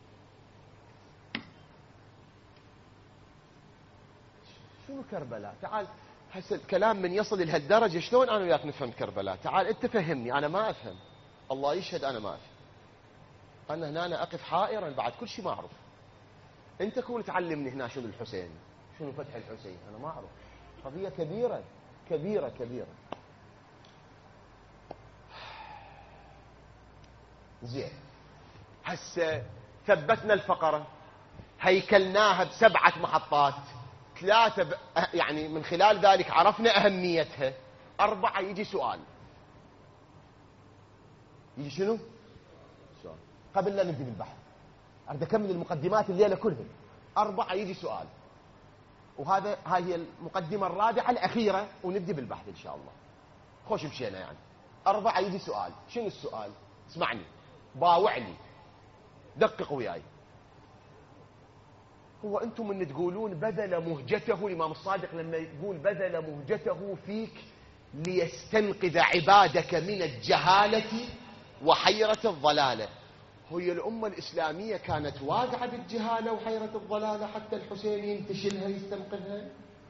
شنو كربلاء؟ تعال هسه الكلام من يصل لهالدرجة شلون أنا وياك نفهم كربلاء؟ تعال أنت فهمني، أنا ما أفهم، الله يشهد أنا ما أفهم. أنا هنا أنا أقف حائرا بعد كل شيء ما أعرف. أنت كون تعلمني هنا شنو الحسين، شنو فتح الحسين، أنا ما أعرف. قضية كبيرة كبيرة كبيرة. زين هسه ثبتنا الفقرة، هيكلناها ب7 محطات، 3 يعني من خلال ذلك عرفنا أهميتها. 4 يجي سؤال. يجي شنو؟ سؤال. قبل لا نبدأ بالبحث أريد أكمل المقدمات الليلة كلها. 4 يجي سؤال، وهاي هي المقدمة الرابعة الأخيرة، ونبدأ بالبحث إن شاء الله. خوش مشينا يعني. 4 يجي سؤال. شنو السؤال؟ اسمعني، باوعني، دقق وياي. هو أنتم من تقولون بذل مهجته، الإمام الصادق لما يقول بذل مهجته فيك ليستنقذ عبادك من الجهالة وحيرة الضلالة. هي الأمة الإسلامية كانت واقعة بالجهالة وحيرة الضلالة حتى الحسين ينتشلها يستنقذها؟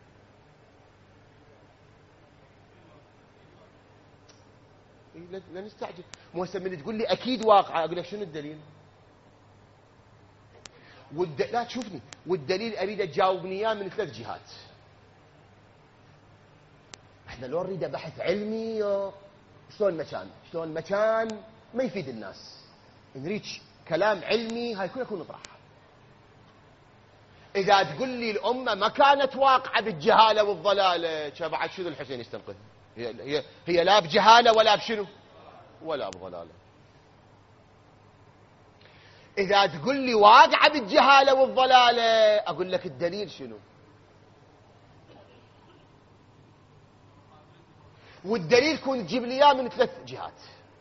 لا نستعجل. مو هسه من تقول لي أكيد واقعة، أقول لك شنو الدليل؟ لا تشوفني، والدليل أريد تجاوبني إياه من 3 جهات. احنا لو نريد بحث علمي شلون مكان ما يفيد الناس، نريد كلام علمي هاي كلها يكون نطرحها. إذا تقول لي الأمة ما كانت واقعة بالجهالة والضلالة، بعد شنو الحسين يستنقذ؟ هي لا بجهالة ولا بشنو ولا بضلالة. إذا تقول لي واقعة بالجهالة والضلالة، أقول لك الدليل شنو؟ والدليل كون تجيب لي إياه من 3 جهات.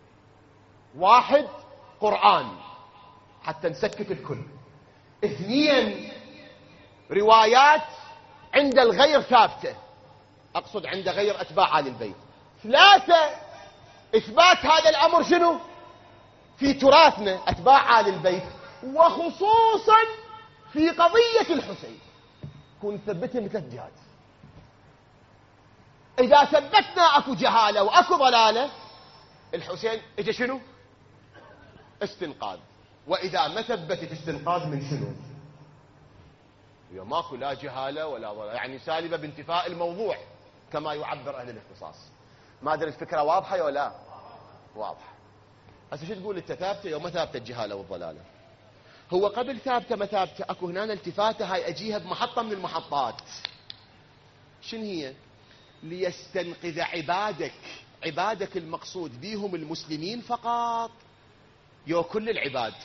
1 قرآن حتى نسكت الكل. 2 روايات عند الغير ثابتة، أقصد عند غير أتباع آل البيت. 3 إثبات هذا الأمر شنو؟ في تراثنا أتباع آل البيت. وخصوصا في قضية الحسين كون ثبتها من 3 جهات. إذا ثبتنا أكو جهالة وأكو ضلالة، الحسين إجا شنو؟ استنقاذ. وإذا ما ثبتت استنقاذ من شنو؟ ماكو لا جهالة ولا ضلالة، يعني سالبة بانتفاء الموضوع كما يعبر أهل الاختصاص. ما أدري الفكرة واضحة ولا لا؟ واضحة. هسه شو تقول أنت ثابتة يوم ما ثابتة الجهالة والضلالة؟ هو قبل ثابتة ما ثابتة أكو هنا التفاتة هاي أجيها بمحطة من المحطات. شن هي؟ ليستنقذ عبادك المقصود بيهم المسلمين فقط يو كل العباد؟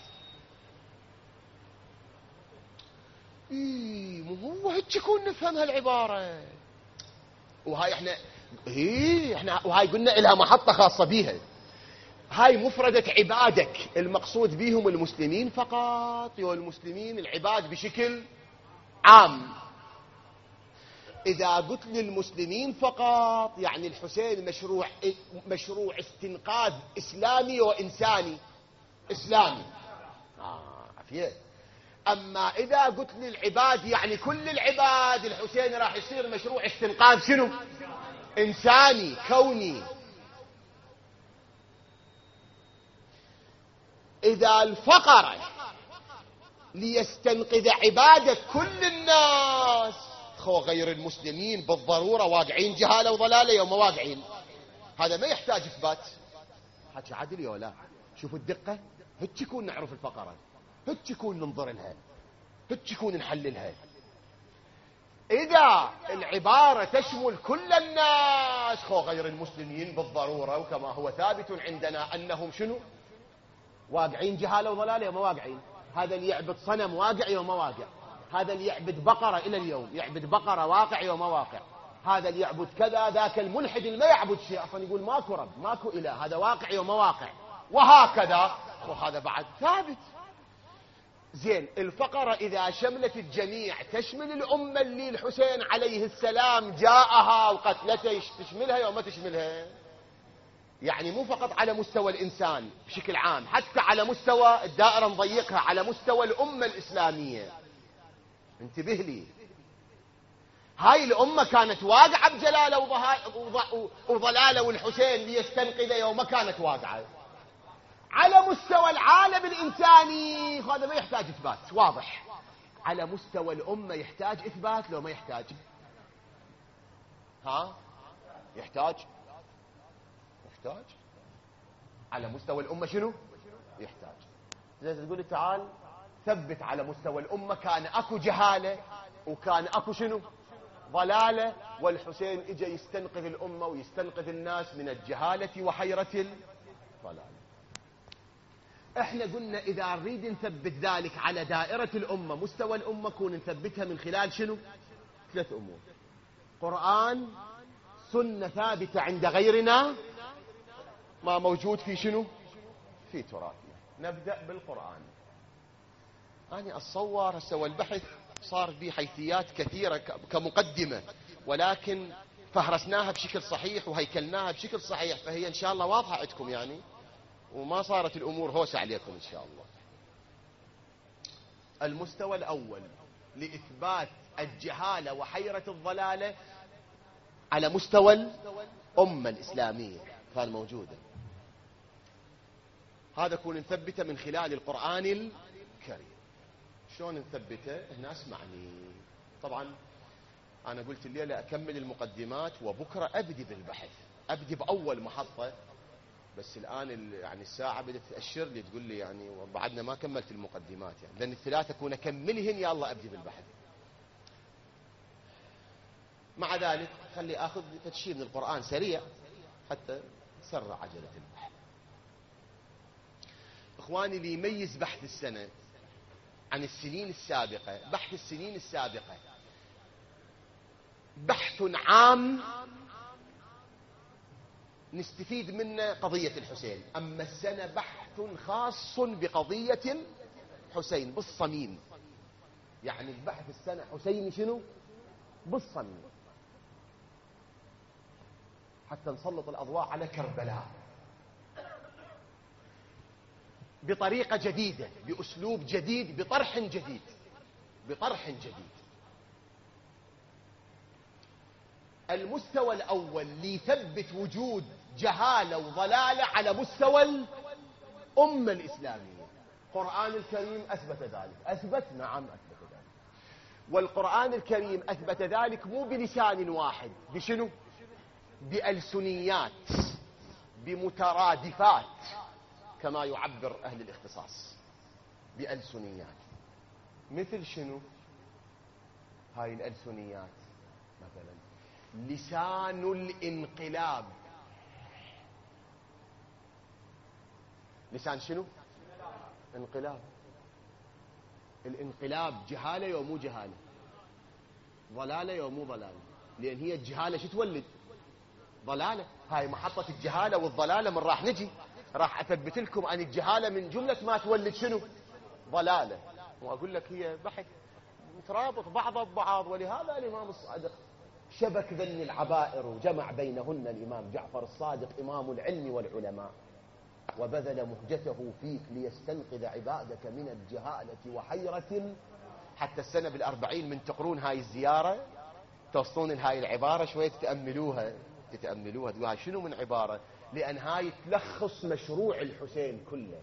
مو هو هيك يكون نفهم هالعبارة. وهاي احنا وهاي قلنا لها محطة خاصة بيها. هاي مفردة عبادك المقصود بيهم المسلمين فقط يو المسلمين العباد بشكل عام. إذا قلت للمسلمين فقط يعني الحسين مشروع استنقاذ إسلامي وإنساني إسلامي. عفية. أما إذا قلت للعباد يعني كل العباد، الحسين راح يصير مشروع استنقاذ شنو؟ إنساني كوني. إذا الفقر ليستنقذ عبادك كل الناس، غير المسلمين بالضرورة واقعين جهالة وضلالة يوم واقعين، هذا ما يحتاج إثبات. حكي عدل يا لا؟ شوفوا الدقة. هيك يكون نعرف الفقرة، هيك يكون ننظر لها، هيك يكون نحللها. إذا العبارة تشمل كل الناس غير المسلمين بالضرورة، وكما هو ثابت عندنا أنهم شنو؟ واقعين جهالة وضلالة يوم واقعين. هذا اللي يعبد صنم واقع يوم واقع، هذا اللي يعبد بقرة إلى اليوم يعبد بقرة واقع يوم واقع، هذا اللي يعبد كذا، ذاك الملحد اللي ما يعبد شيء أصلا يقول ماكو رب ماكو إله، هذا واقع يوم واقع، وهكذا. وهذا بعد ثابت. زين، الفقرة إذا شملت الجميع تشمل الأمة اللي الحسين عليه السلام جاءها وقتلته، تشملها يوم ما تشملها؟ يعني مو فقط على مستوى الإنسان بشكل عام، حتى على مستوى الدائرة نضيقها على مستوى الأمة الإسلامية. انتبه لي، هاي الأمة كانت واقعة بجلالة وضلالة والحسين ليستنقذ يوم ما كانت واقعة. على مستوى العالم الإنساني هذا ما يحتاج إثبات، واضح. على مستوى الأمة يحتاج إثبات لو ما يحتاج؟ يحتاج على مستوى الأمة شنو؟ يحتاج. زي تقول تعال ثبت على مستوى الأمة كان أكو جهالة وكان أكو شنو؟ ضلالة، والحسين إجا يستنقذ الأمة ويستنقذ الناس من الجهالة وحيرة الضلالة. احنا قلنا إذا نريد نثبت ذلك على دائرة الأمة مستوى الأمة كون نثبتها من خلال شنو؟ 3 أمور: قرآن، سنة ثابتة عند غيرنا، ما موجود في شنو؟ في تراثنا. نبدأ بالقرآن. أنا أتصور هسه والبحث صار به حيثيات كثيرة كمقدمة، ولكن فهرسناها بشكل صحيح وهيكلناها بشكل صحيح، فهي إن شاء الله واضحة عندكم يعني، وما صارت الأمور هوسة عليكم إن شاء الله. المستوى الأول لإثبات الجهالة وحيرة الضلالة على مستوى الأمة الإسلامية كان موجودا، هذا كون نثبته من خلال القرآن الكريم. شلون نثبته؟ هنا اسمعني. طبعا أنا قلت الليلة أكمل المقدمات وبكرة أبدي بالبحث، أبدي بأول محطة، بس الآن يعني الساعة بدأت تأشر لي تقول لي يعني وبعدنا ما كملت المقدمات، يعني لأن الثلاثة أكون أكملهن يا الله أبدي بالبحث. مع ذلك خلي أخذ تشيء من القرآن سريع حتى تسرع عجلة البحث. إخواني، اللي يميز بحث السنة عن السنين السابقة، بحث السنين السابقة بحث عام نستفيد منه قضية الحسين، أما السنة بحث خاص بقضية الحسين بالصميم. يعني البحث السنة حسيني شنو؟ بالصميم، حتى نسلط الأضواء على كربلاء بطريقة جديدة، بأسلوب جديد، بطرح جديد، بطرح جديد. المستوى الأول ليثبت وجود جهالة وضلالة على مستوى الأمة الإسلامية. القرآن الكريم أثبت ذلك، نعم أثبت ذلك. والقرآن الكريم أثبت ذلك مو بلسان واحد، بشنو؟ بألسنيات، بمترادفات، كما يعبر أهل الاختصاص، بألسنيات. مثل شنو هاي الألسنيات؟ مثلا لسان الانقلاب. لسان شنو؟ انقلاب. الانقلاب جهالة يو مو جهالة؟ ضلالة يو مو ضلالة؟ لأن هي الجهالة شو تولد؟ ضلالة. هاي محطة الجهالة والضلالة من راح نجي، راح أثبت لكم أن الجهالة من جملة ما تولد شنو؟ ضلالة. وأقول لك هي بحث مترابط بعضها ببعض. ولهذا الإمام الصادق شبك ذن العبائر وجمع بينهن الإمام جعفر الصادق إمام العلم والعلماء، وبذل مهجته فيك ليستنقذ عبادك من الجهالة وحيرة. حتى السنة ب40 من تقرون هاي الزيارة توصلون لهاي العبارة شوية تتأملوها تقولها شنو من عبارة، لأن هاي تلخص مشروع الحسين كله.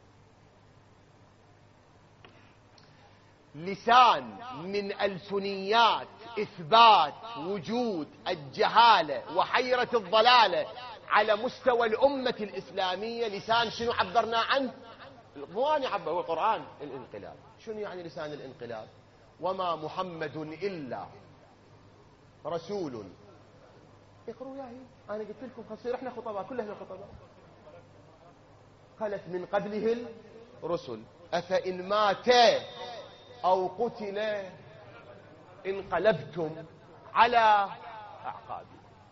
لسان من ألسنيات إثبات وجود الجهالة وحيرة الضلالة على مستوى الأمة الإسلامية. لسان شنو عبرنا عنه؟ مو أنا عبر، هو القرآن. الانقلاب. شنو يعني لسان الانقلاب؟ وما محمد إلا رسول. اقروا يا هي، أنا قلت لكم خصير احنا خطباء، كلنا خطباء. خلت من قبله الرسل أفإن مات أو قتل انقلبتم على أعقابكم.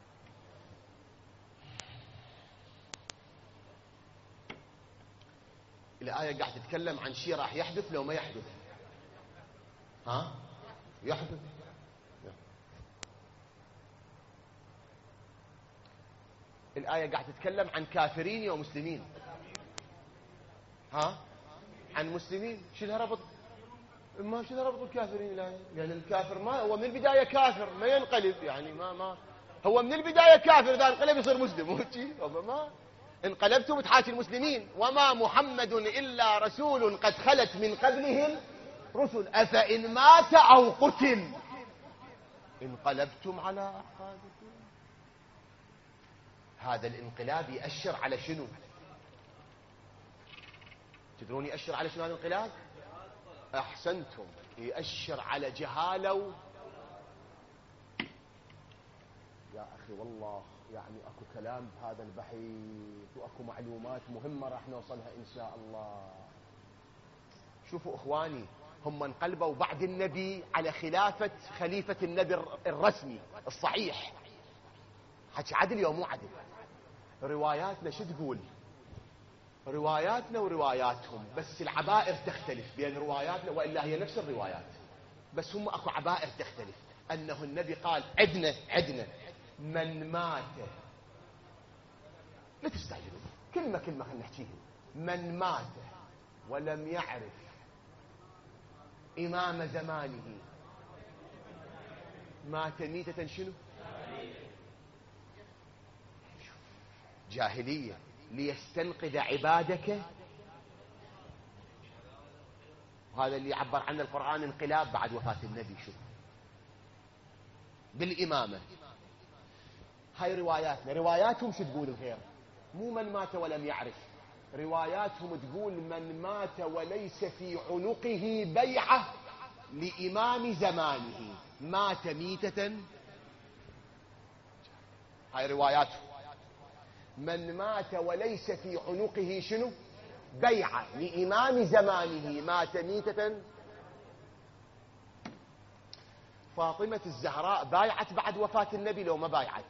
الآية قاعد تتكلم عن شيء راح يحدث لو ما يحدث. ها؟ يحدث. الآية قاعد تتكلم عن كافرين ومسلمين. ها؟ عن مسلمين. شو لها ربط؟ ما شو لها ربط الكافرين الآية؟ لأن الكافر ما هو من البداية كافر، ما ينقلب يعني ما هو من البداية كافر، إذا انقلب يصير مسلم. ما انقلبتم تحاكي المسلمين. وما محمد إلا رسول قد خلت من قبله رسل أفإن مات أو قتل انقلبتم على أعقابكم. هذا الانقلاب يأشر على شنو؟ تدرون يأشر على شنو هذا الانقلاب؟ أحسنتم، يأشر على جهالة. يا أخي والله يعني أكو كلام بهذا البحث وأكو معلومات مهمة راح نوصلها إن شاء الله. شوفوا إخواني، هم انقلبوا بعد النبي على خليفة النبي الرسمي الصحيح. حكي عدل يوم مو عدل. رواياتنا شو تقول؟ رواياتنا ورواياتهم، بس العبائر تختلف بين رواياتنا، وإلا هي نفس الروايات، بس هم أكو عبائر تختلف. أنه النبي قال عدنا من مات، لا تستعجلوا، كلمة خلينا نحكيها. من مات ولم يعرف إمام زمانه مات ميتة شنو؟ جاهلية. ليستنقذ عبادك. وهذا اللي يعبر عنه القرآن انقلاب بعد وفاة النبي. شوف بالإمامة. هاي رواياتنا. رواياتهم شو تقول الخير؟ مو من مات ولم يعرف، رواياتهم تقول من مات وليس في عنقه بيعة لإمام زمانه مات ميتة. هاي رواياتهم. من مات وليس في عنقه شنو؟ بيعة لإمام زمانه مات ميتة. فاطمة الزهراء بايعت بعد وفاة النبي لو ما بايعت؟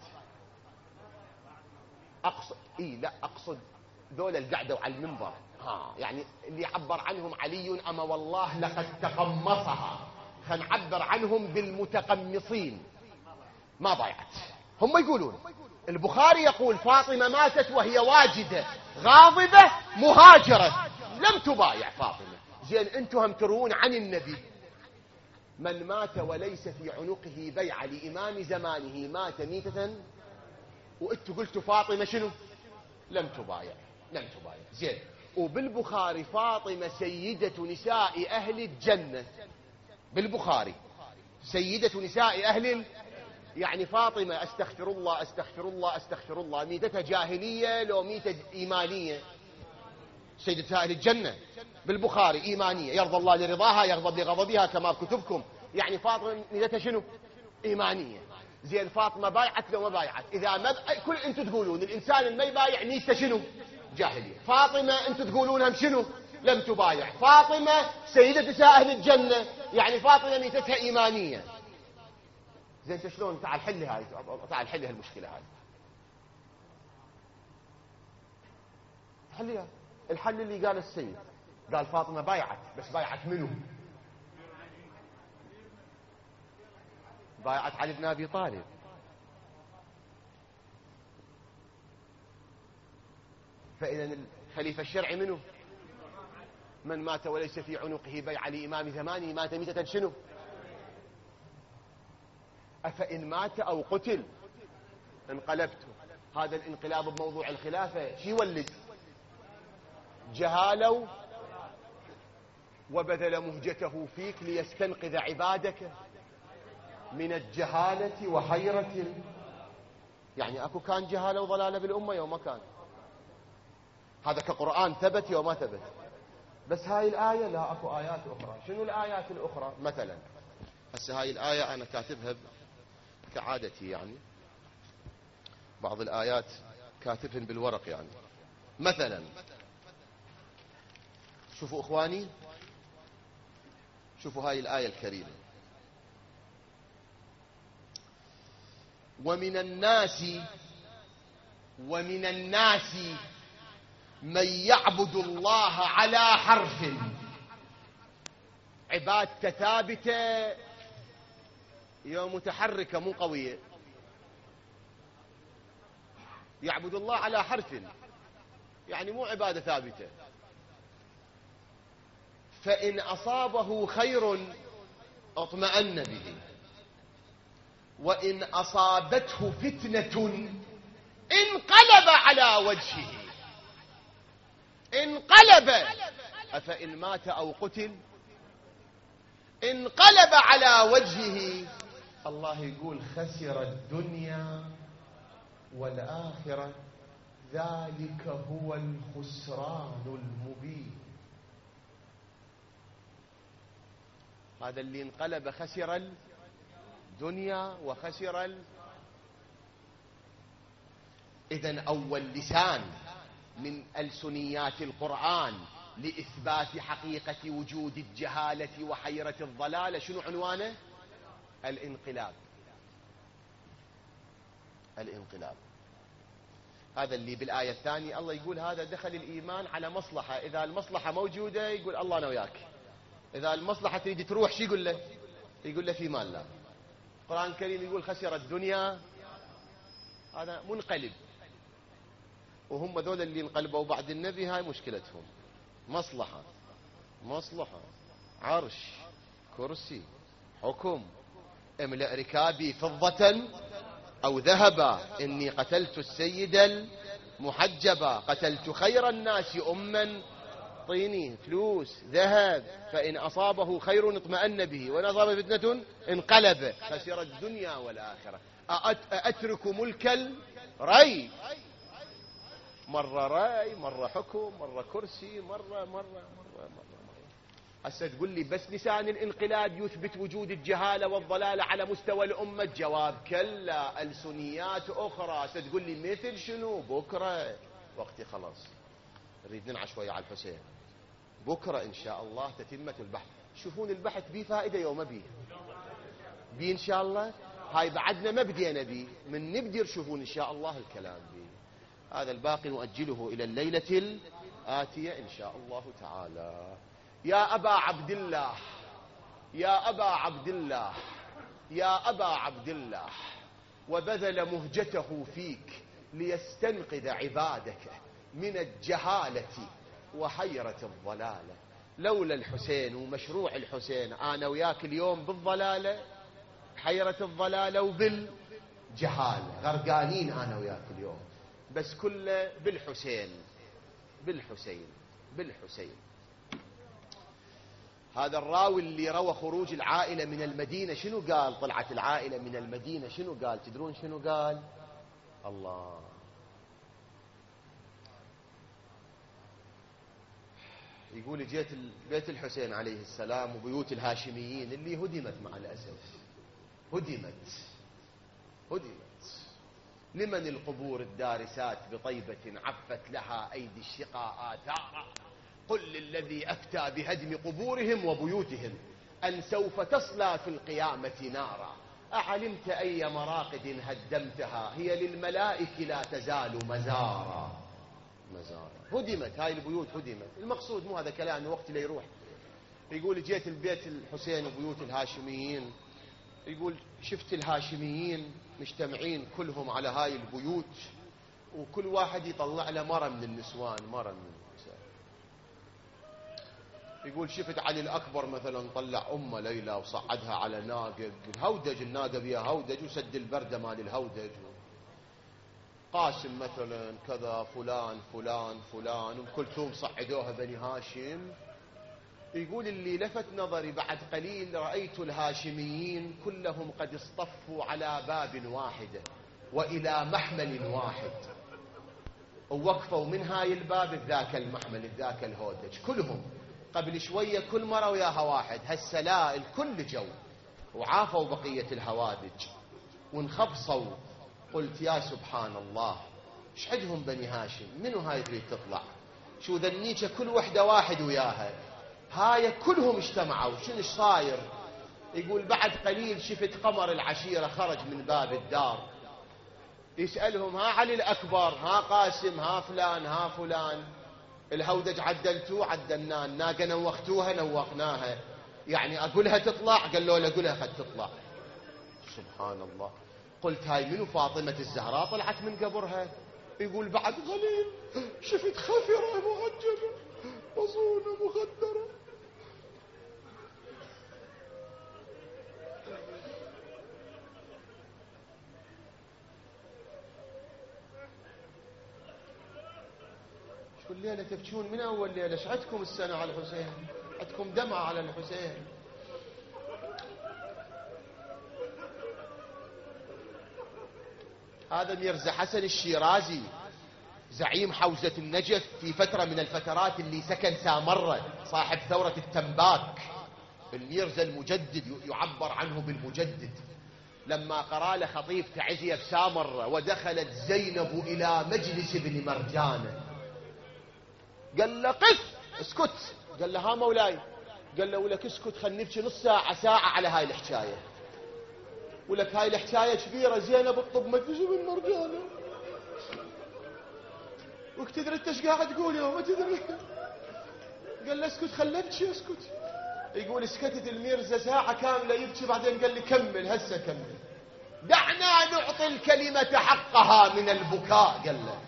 أقصد ذول اللي قعدوا على المنبر، يعني اللي عبر عنهم علي أما والله لقد تقمصها. فنعبر عنهم بالمتقمصين. ما بايعت. هم يقولون، البخاري يقول فاطمة ماتت وهي واجدة غاضبة مهاجرة. لم تبايع فاطمة. زين أنتم هم تروون عن النبي من مات وليس في عنقه بيعة لإمام زمانه مات ميتة، وأنتم قلتوا فاطمة شنو؟ لم تبايع. لم تبايع. زين. وبالبخاري فاطمة سيدة نساء أهل الجنة. بالبخاري سيدة نساء أهل يعني فاطمة أستغفر الله أستغفر الله أستغفر الله، ميتتها جاهلية لو ميتة إيمانية؟ سيدة أهل الجنة بالبخاري إيمانية، يرضى الله لرضاها يغضب لغضبها كما بكتبكم. يعني فاطمة ميتتها شنو؟ إيمانية. زين فاطمة بايعت لو ما بايعت؟ إذا ما كل أنتم تقولون الإنسان اللي ما يبايع ميتة شنو؟ جاهلية. فاطمة أنتم تقولونها شنو؟ لم تبايع. فاطمة سيدة نساء أهل الجنة، يعني فاطمة ميتتها إيمانية. زين انت شلون؟ تعال حل هاي، تعال حل هالمشكلة هاي، حلها. الحل اللي قال السيد، قال فاطمة بايعت، بس بايعت منو؟ بايعت علي بن أبي طالب. فإذا الخليفة الشرعي منو؟ من مات وليس في عنقه بيعة لإمام زمانه مات ميتة شنو؟ أفإن مات أو قتل انقلبته. هذا الانقلاب بموضوع الخلافة شي يولد؟ جهالة، وبذل مهجته فيك ليستنقذ عبادك من الجهالة وحيرة. يعني أكو كان جهالة وضلالة بالأمة يوم ما كان؟ هذا كقرآن ثبت يوم ما ثبت؟ بس هاي الآية لا، أكو آيات أخرى. شنو الآيات الأخرى؟ مثلا هسه هاي الآية أنا كاتبها كعادتي، يعني بعض الآيات كاتبهن بالورق. يعني مثلا شوفوا إخواني، شوفوا هاي الآية الكريمة: ومن الناس من يعبد الله على حرف. عبادته ثابتة يوم متحركة مو قوية. يعبد الله على حرف يعني مو عبادة ثابتة. فإن أصابه خير اطمأن به، وإن أصابته فتنة انقلب على وجهه. انقلب. أفإن مات أو قتل انقلب على وجهه. الله يقول خسر الدنيا والآخرة ذلك هو الخسران المبين. هذا اللي انقلب خسر الدنيا وخسر إذن أول لسان من ألسنيات القرآن لإثبات حقيقة وجود الجهالة وحيرة الضلالة شنو عنوانه؟ الانقلاب. الانقلاب. هذا اللي بالآية الثانية الله يقول هذا دخل الإيمان على مصلحة. إذا المصلحة موجودة يقول الله أنا وياك. إذا المصلحة تريد تروح شي يقول له؟ يقول له في مال الله. القرآن الكريم يقول خسر الدنيا، هذا منقلب. وهم ذول اللي انقلبوا بعد النبي هاي مشكلتهم. مصلحة عرش كرسي حكم، املأ ركابي فضة أو ذهبا إني قتلت السيد المحجبا، قتلت خير الناس أما طيني فلوس ذهب، فإن أصابه خير اطمأن به وإن أصابه فتنة انقلب خسر الدنيا والآخرة. أترك ملك الري، مرة رأي مرة حكم مرة كرسي مرة. هسه تقول لي بس لسان الانقلاب يثبت وجود الجهالة والضلالة على مستوى الأمة؟ الجواب كلا، ألسنيات أخرى. ستقول لي مثل شنو؟ بكرة وقتي خلاص، نريد ننعى شوية على الحسين. بكرة إن شاء الله تتمة البحث. شوفون البحث بيه فائدة يوم بيه إن شاء الله. هاي بعدنا ما بدينا بيه، من نبدي شوفون إن شاء الله الكلام بيه. هذا الباقي نؤجله إلى الليلة الآتية إن شاء الله تعالى. يا أبا عبد الله، يا أبا عبد الله، يا أبا عبد الله، وبذل مهجته فيك ليستنقذ عبادك من الجهالة وحيرة الضلالة. لولا الحسين ومشروع الحسين أنا وياك اليوم بالضلالة، حيرة الضلالة وبالجهالة، غرقانين أنا وياك اليوم، بس كله بالحسين بالحسين بالحسين. هذا الراوي اللي روى خروج العائلة من المدينة شنو قال؟ طلعت العائلة من المدينة شنو قال؟ تدرون شنو قال؟ الله، يقول جيت بيت الحسين عليه السلام وبيوت الهاشميين اللي هدمت مع الأسف، هدمت. لمن القبور الدارسات بطيبة عفت لها أيدي الشقاء آثارا، قل للذي أفتى بهدم قبورهم وبيوتهم أن سوف تصلى في القيامة نارا، أعلمت أي مراقد هدمتها هي للملائك لا تزال مزارا. هدمت هاي البيوت، هدمت. المقصود مو هذا كلام وقت لا يروح. يقول جيت البيت الحسين وبيوت الهاشميين، يقول شفت الهاشميين مجتمعين كلهم على هاي البيوت، وكل واحد يطلع له مرة من النسوان، مرة من النساء. يقول شفت علي الأكبر مثلا طلع أم ليلى وصعدها على ناقة، الهودج، الناقة بيها هودج وسد البردة مال الهودج. قاسم مثلا كذا، فلان فلان فلان، ام كلثوم صعدوها بني هاشم. يقول اللي لفت نظري بعد قليل رأيت الهاشميين كلهم قد اصطفوا على باب واحد وإلى محمل واحد، ووقفوا من هاي الباب ذاك المحمل ذاك الهودج، كلهم قبل شوية كل مرة وياها واحد، هالسلا الكل جو وعافوا بقية الهوادج وانخبصوا. قلت يا سبحان الله، ايش عندهم بني هاشم؟ منو هاي تريد تطلع؟ شو ذنيك كل وحدة واحد وياها، هاي كلهم اجتمعوا، شنو صاير؟ يقول بعد قليل شفت قمر العشيرة خرج من باب الدار، يسألهم ها علي الأكبر، ها قاسم، ها فلان، ها فلان، الهودج عدلتوه؟ عدلناه. الناقة نوختوها؟ نوخناها. يعني أقولها تطلع؟ قال له لا، أقولها قد تطلع. سبحان الله. قلت هاي منو؟ فاطمة الزهراء طلعت من قبرها. يقول بعد قليل شفت خفرة معجلة مصونة مخدرة. شو الليلة تبكون من أول ليلة؟ ايش عندكم السنة على الحسين؟ عندكم دمعة على الحسين؟ هذا ميرزا حسن الشيرازي زعيم حوزة النجف في فترة من الفترات اللي سكن سامرة، صاحب ثورة التنباك، الميرزا المجدد، يعبر عنه بالمجدد. لما قرأ له خطيب تعزية بسامرة ودخلت زينب إلى مجلس ابن مرجانة، قال له قف اسكت. قال له ها مولاي. قال له ولك اسكت، خل نبكي نص ساعة على هاي الحكاية، ولك هاي الحكاية كبيرة. زينب الطب مجلس ابن مرجانة، وك تدري انت ايش قاعد تقول يا ما تدري. قال له اسكت، خل نبكي اسكت. يقول اسكتت الميرزا ساعة كاملة يبكي، بعدين قال لي كمل هسه كمل، دعنا نعطي الكلمة حقها من البكاء. قال له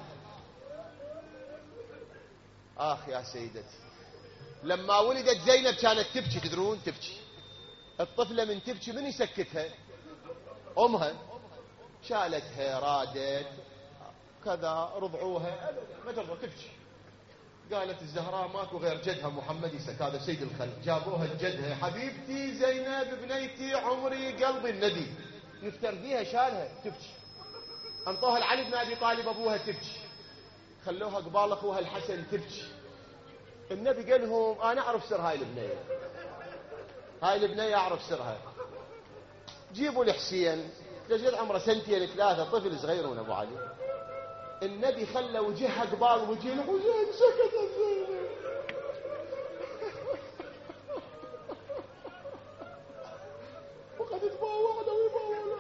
آخ يا سيدتي، لما ولدت زينب كانت تبكي، تدرون تبكي الطفلة من تبكي من يسكتها؟ أمها. شالتها رادت كذا، رضعوها ما ترضى تبكي. قالت الزهراء ماكو غير جدها محمد يسك، هذا سيد الخلق. جابوها لجدها، حبيبتي زينب بنيتي عمري قلبي الندي، يفتر بيها، شالها تبكي. انطوها لعلي بن ابي طالب ابوها تبكي، خلوها قبال اخوها الحسن تبكي. النبي قال لهم انا اعرف سر هاي البنيه، هاي البنيه اعرف سرها، جيبوا الحسين تجد عمره 2-3 طفل صغيرون ابو علي. النبي خلى وجهها قبال وجه الحسين، سكت زينب. وقد تباوعنا ويباوعنا.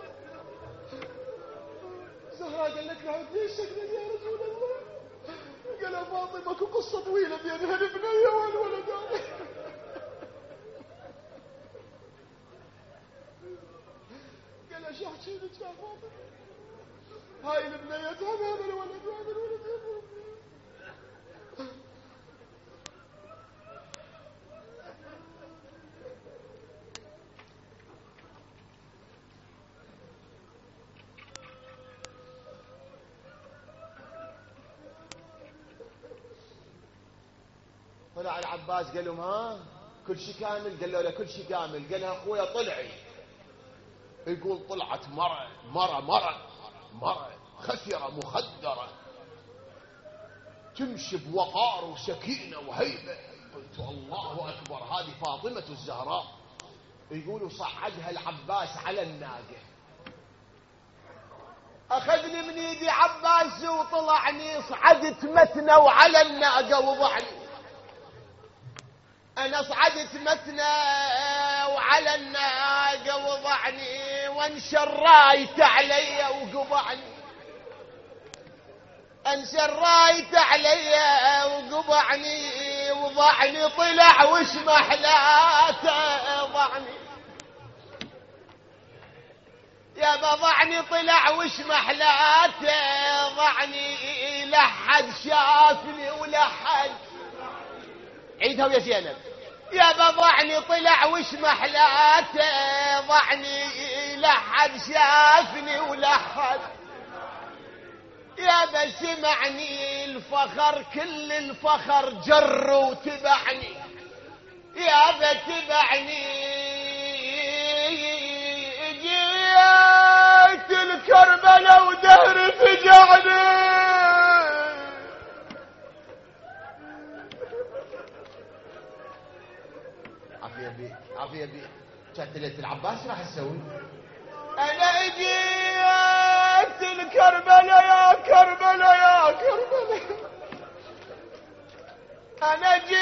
زهراء قالت له ليش سكتت يا رسول الله؟ قال يا فاطمه اكو قصه طويله بين هالبنيه والولدان. قال ايش احكي لك يا فاطمه؟ هاي البنيه هذا الولد وهذا الولد. طلع العباس قال لهم ها كل شيء كامل؟ قال له كل شيء كامل. قال له اخويا طلعي. يقول طلعت مرة خسرة مخدرة تمشي بوقار وسكينة وهيبة. قلت الله أكبر، هذه فاطمة الزهراء. يقولوا صعدها العباس على الناقة، أخذني من يدي عباس وطلعني، صعدت متنة وعلى الناقة وضعني. أنا صعدت متنة وعلى الناقة وضعني، وانشرايت علي وقبعني. انشرايت علي وقبعني، وضعني طلع وش محلاته ضعني. يا بضعني طلع وش محلاته ضعني. لحد شافني ولحد. عيدها ويا زينب. يا بضعني طلع وش محلاته ضعني. لحد شافني ولحد. يا بسمعني الفخر كل الفخر جر وتبعني. يا بتبعني جيت الكربلاء ودهر فجعني. عافية بي كانت ليلة العباس راح تسوي. انا جيت الكربلاء يا كربلاء يا كربلاء. انا جيت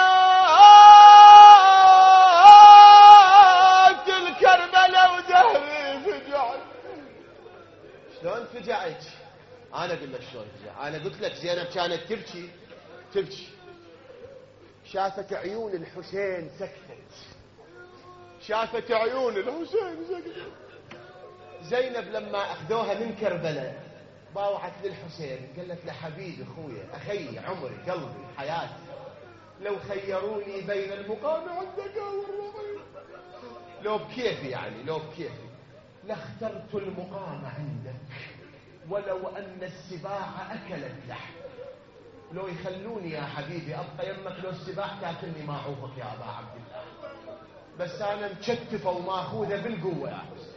الكربلاء ودهري فجعت. شلون فجعت؟ انا اقول لك شلون فجعت. انا قلت لك زينب كانت تبكي شافت عيون الحسين سكتت. شافت عيون الحسين سكتت. زينب لما اخذوها من كربلاء باوعت للحسين، قالت له حبيبي اخويا اخي عمري قلبي حياتي، لو خيروني بين المقام عندك والرضي، لو بكيفي يعني لو بكيفي لاخترت المقام عندك، ولو ان السباع اكلت لحم. لو يخلوني يا حبيبي ابقى يمك، لو السباع تاكلني ما اعوفك يا ابا عبد الله، بس انا مكتفه وماخوذه بالقوه يا حسين.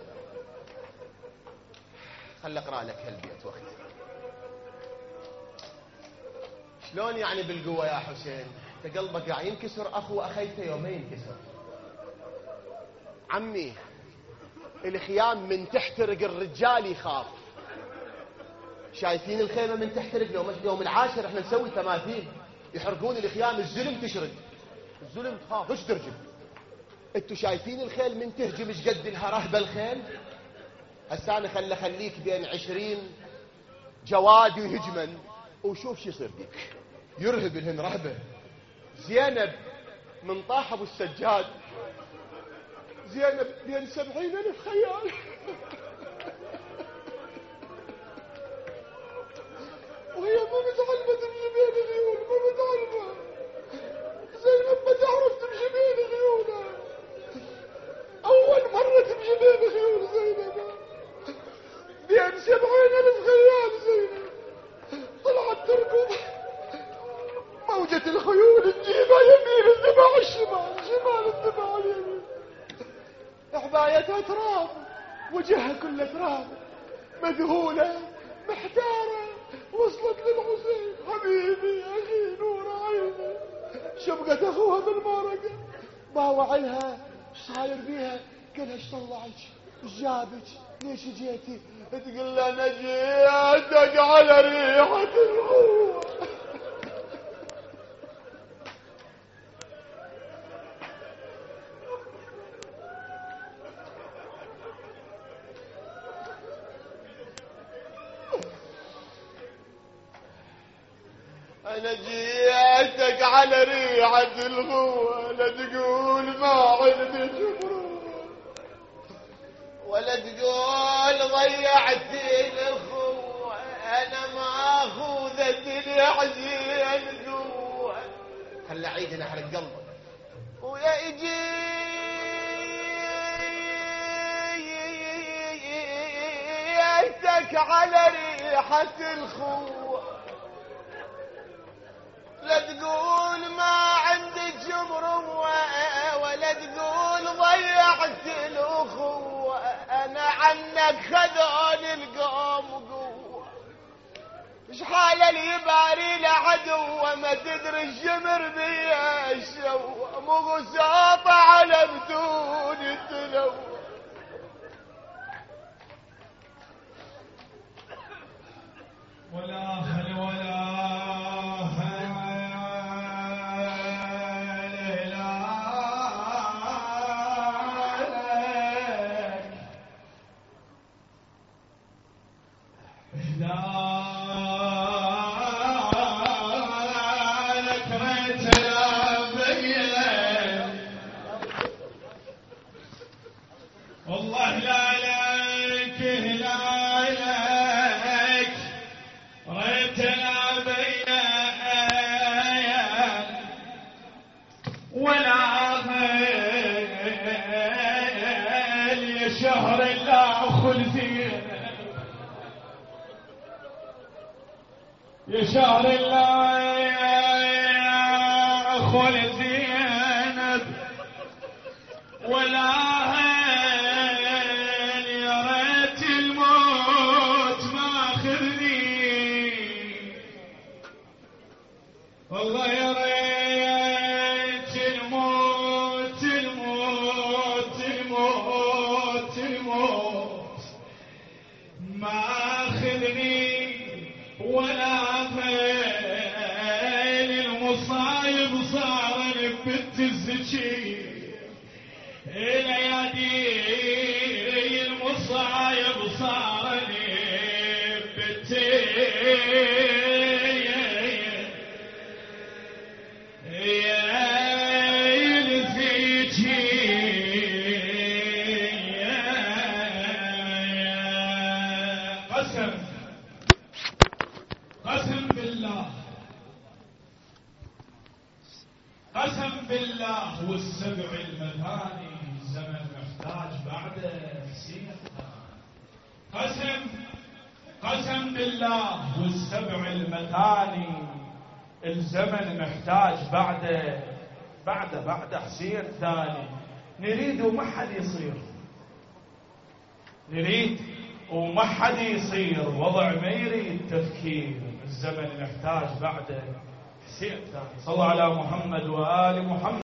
خل اقرا لك هالبيت وقت. شلون يعني بالقوه يا حسين؟ انت قلبك قاعد ينكسر، اخو اخيته يوم ما ينكسر. عمي الخيام من تحترق الرجال يخاف. شايفين الخيمه من تحترق؟ يوم العاشر احنا نسوي تماثيل يحرقون الخيام، الزلم تشرق، الزلم تخاف ايش ترجم. انتوا شايفين الخيل من تهجم ايش قد لها رهبه الخيل؟ هسه انا خليك بين 20 جواد يهجمن وشوف شو يصير بيك، يرهب لهن رهبه. زينب من طاح ابو السجاد، زينب بين 70,000 خيال. وهي ما متعلمة تمشي بين الخيول، ما متعلمة. زينب ما تعرف تمشي بين خيولها، أول مرة تمشي بين خيول زينب، بين 70,000 خيال. زينب طلعت تركض، موجة الخيول تجيبها يمين الذبح الشمال، شمال الذبح اليمين. حبايتها تراب، وجهها كله تراب، مذهولة محتارة. وصلت للحسين، حبيبي اخي نور عيني، شبقت اخوها بالمارقة، باوع لها ايش صاير بيها؟ قالها ايش طلعك؟ ايش جابك؟ ليش جيتي؟ تقول له انا جيتك على ريحة الروح. انا جيتك على ريحة الغوة، لا تقول ما عندي جبروه، ولا تقول ضيعت الاخوة، انا ماخوذة الدنيا زين جوه. خلي عيد نحرق قلبك. ويا جيتك على ريحة الخوة، لا تقول ما عنك خذون القوم قوة، ايش حال اللي يباري له عدوه ما تدري الشمر بيه الشوه، مو غساطة على بدون تلوه. ولا هل ولا والله لا لك لا لك ريتنا بيا ولا غير يا شهر لا خلفي يا شهر لا خل زينب ولا والله يا ريت الموت الموت الموت الموت ما اخذني ولا فين المصايب صار بنت الزكي الايادي المصايب صار بنت قسم بالله والسبع المثاني الزمن محتاج بعده حسين قسم بالله والسبع المثاني الزمن محتاج بعده حسين ثاني. نريد وما حد يصير، نريد وما حد يصير وضع ما يريد تفكير، الزمن محتاج بعده حسين ثاني. صلوا على محمد وآل محمد.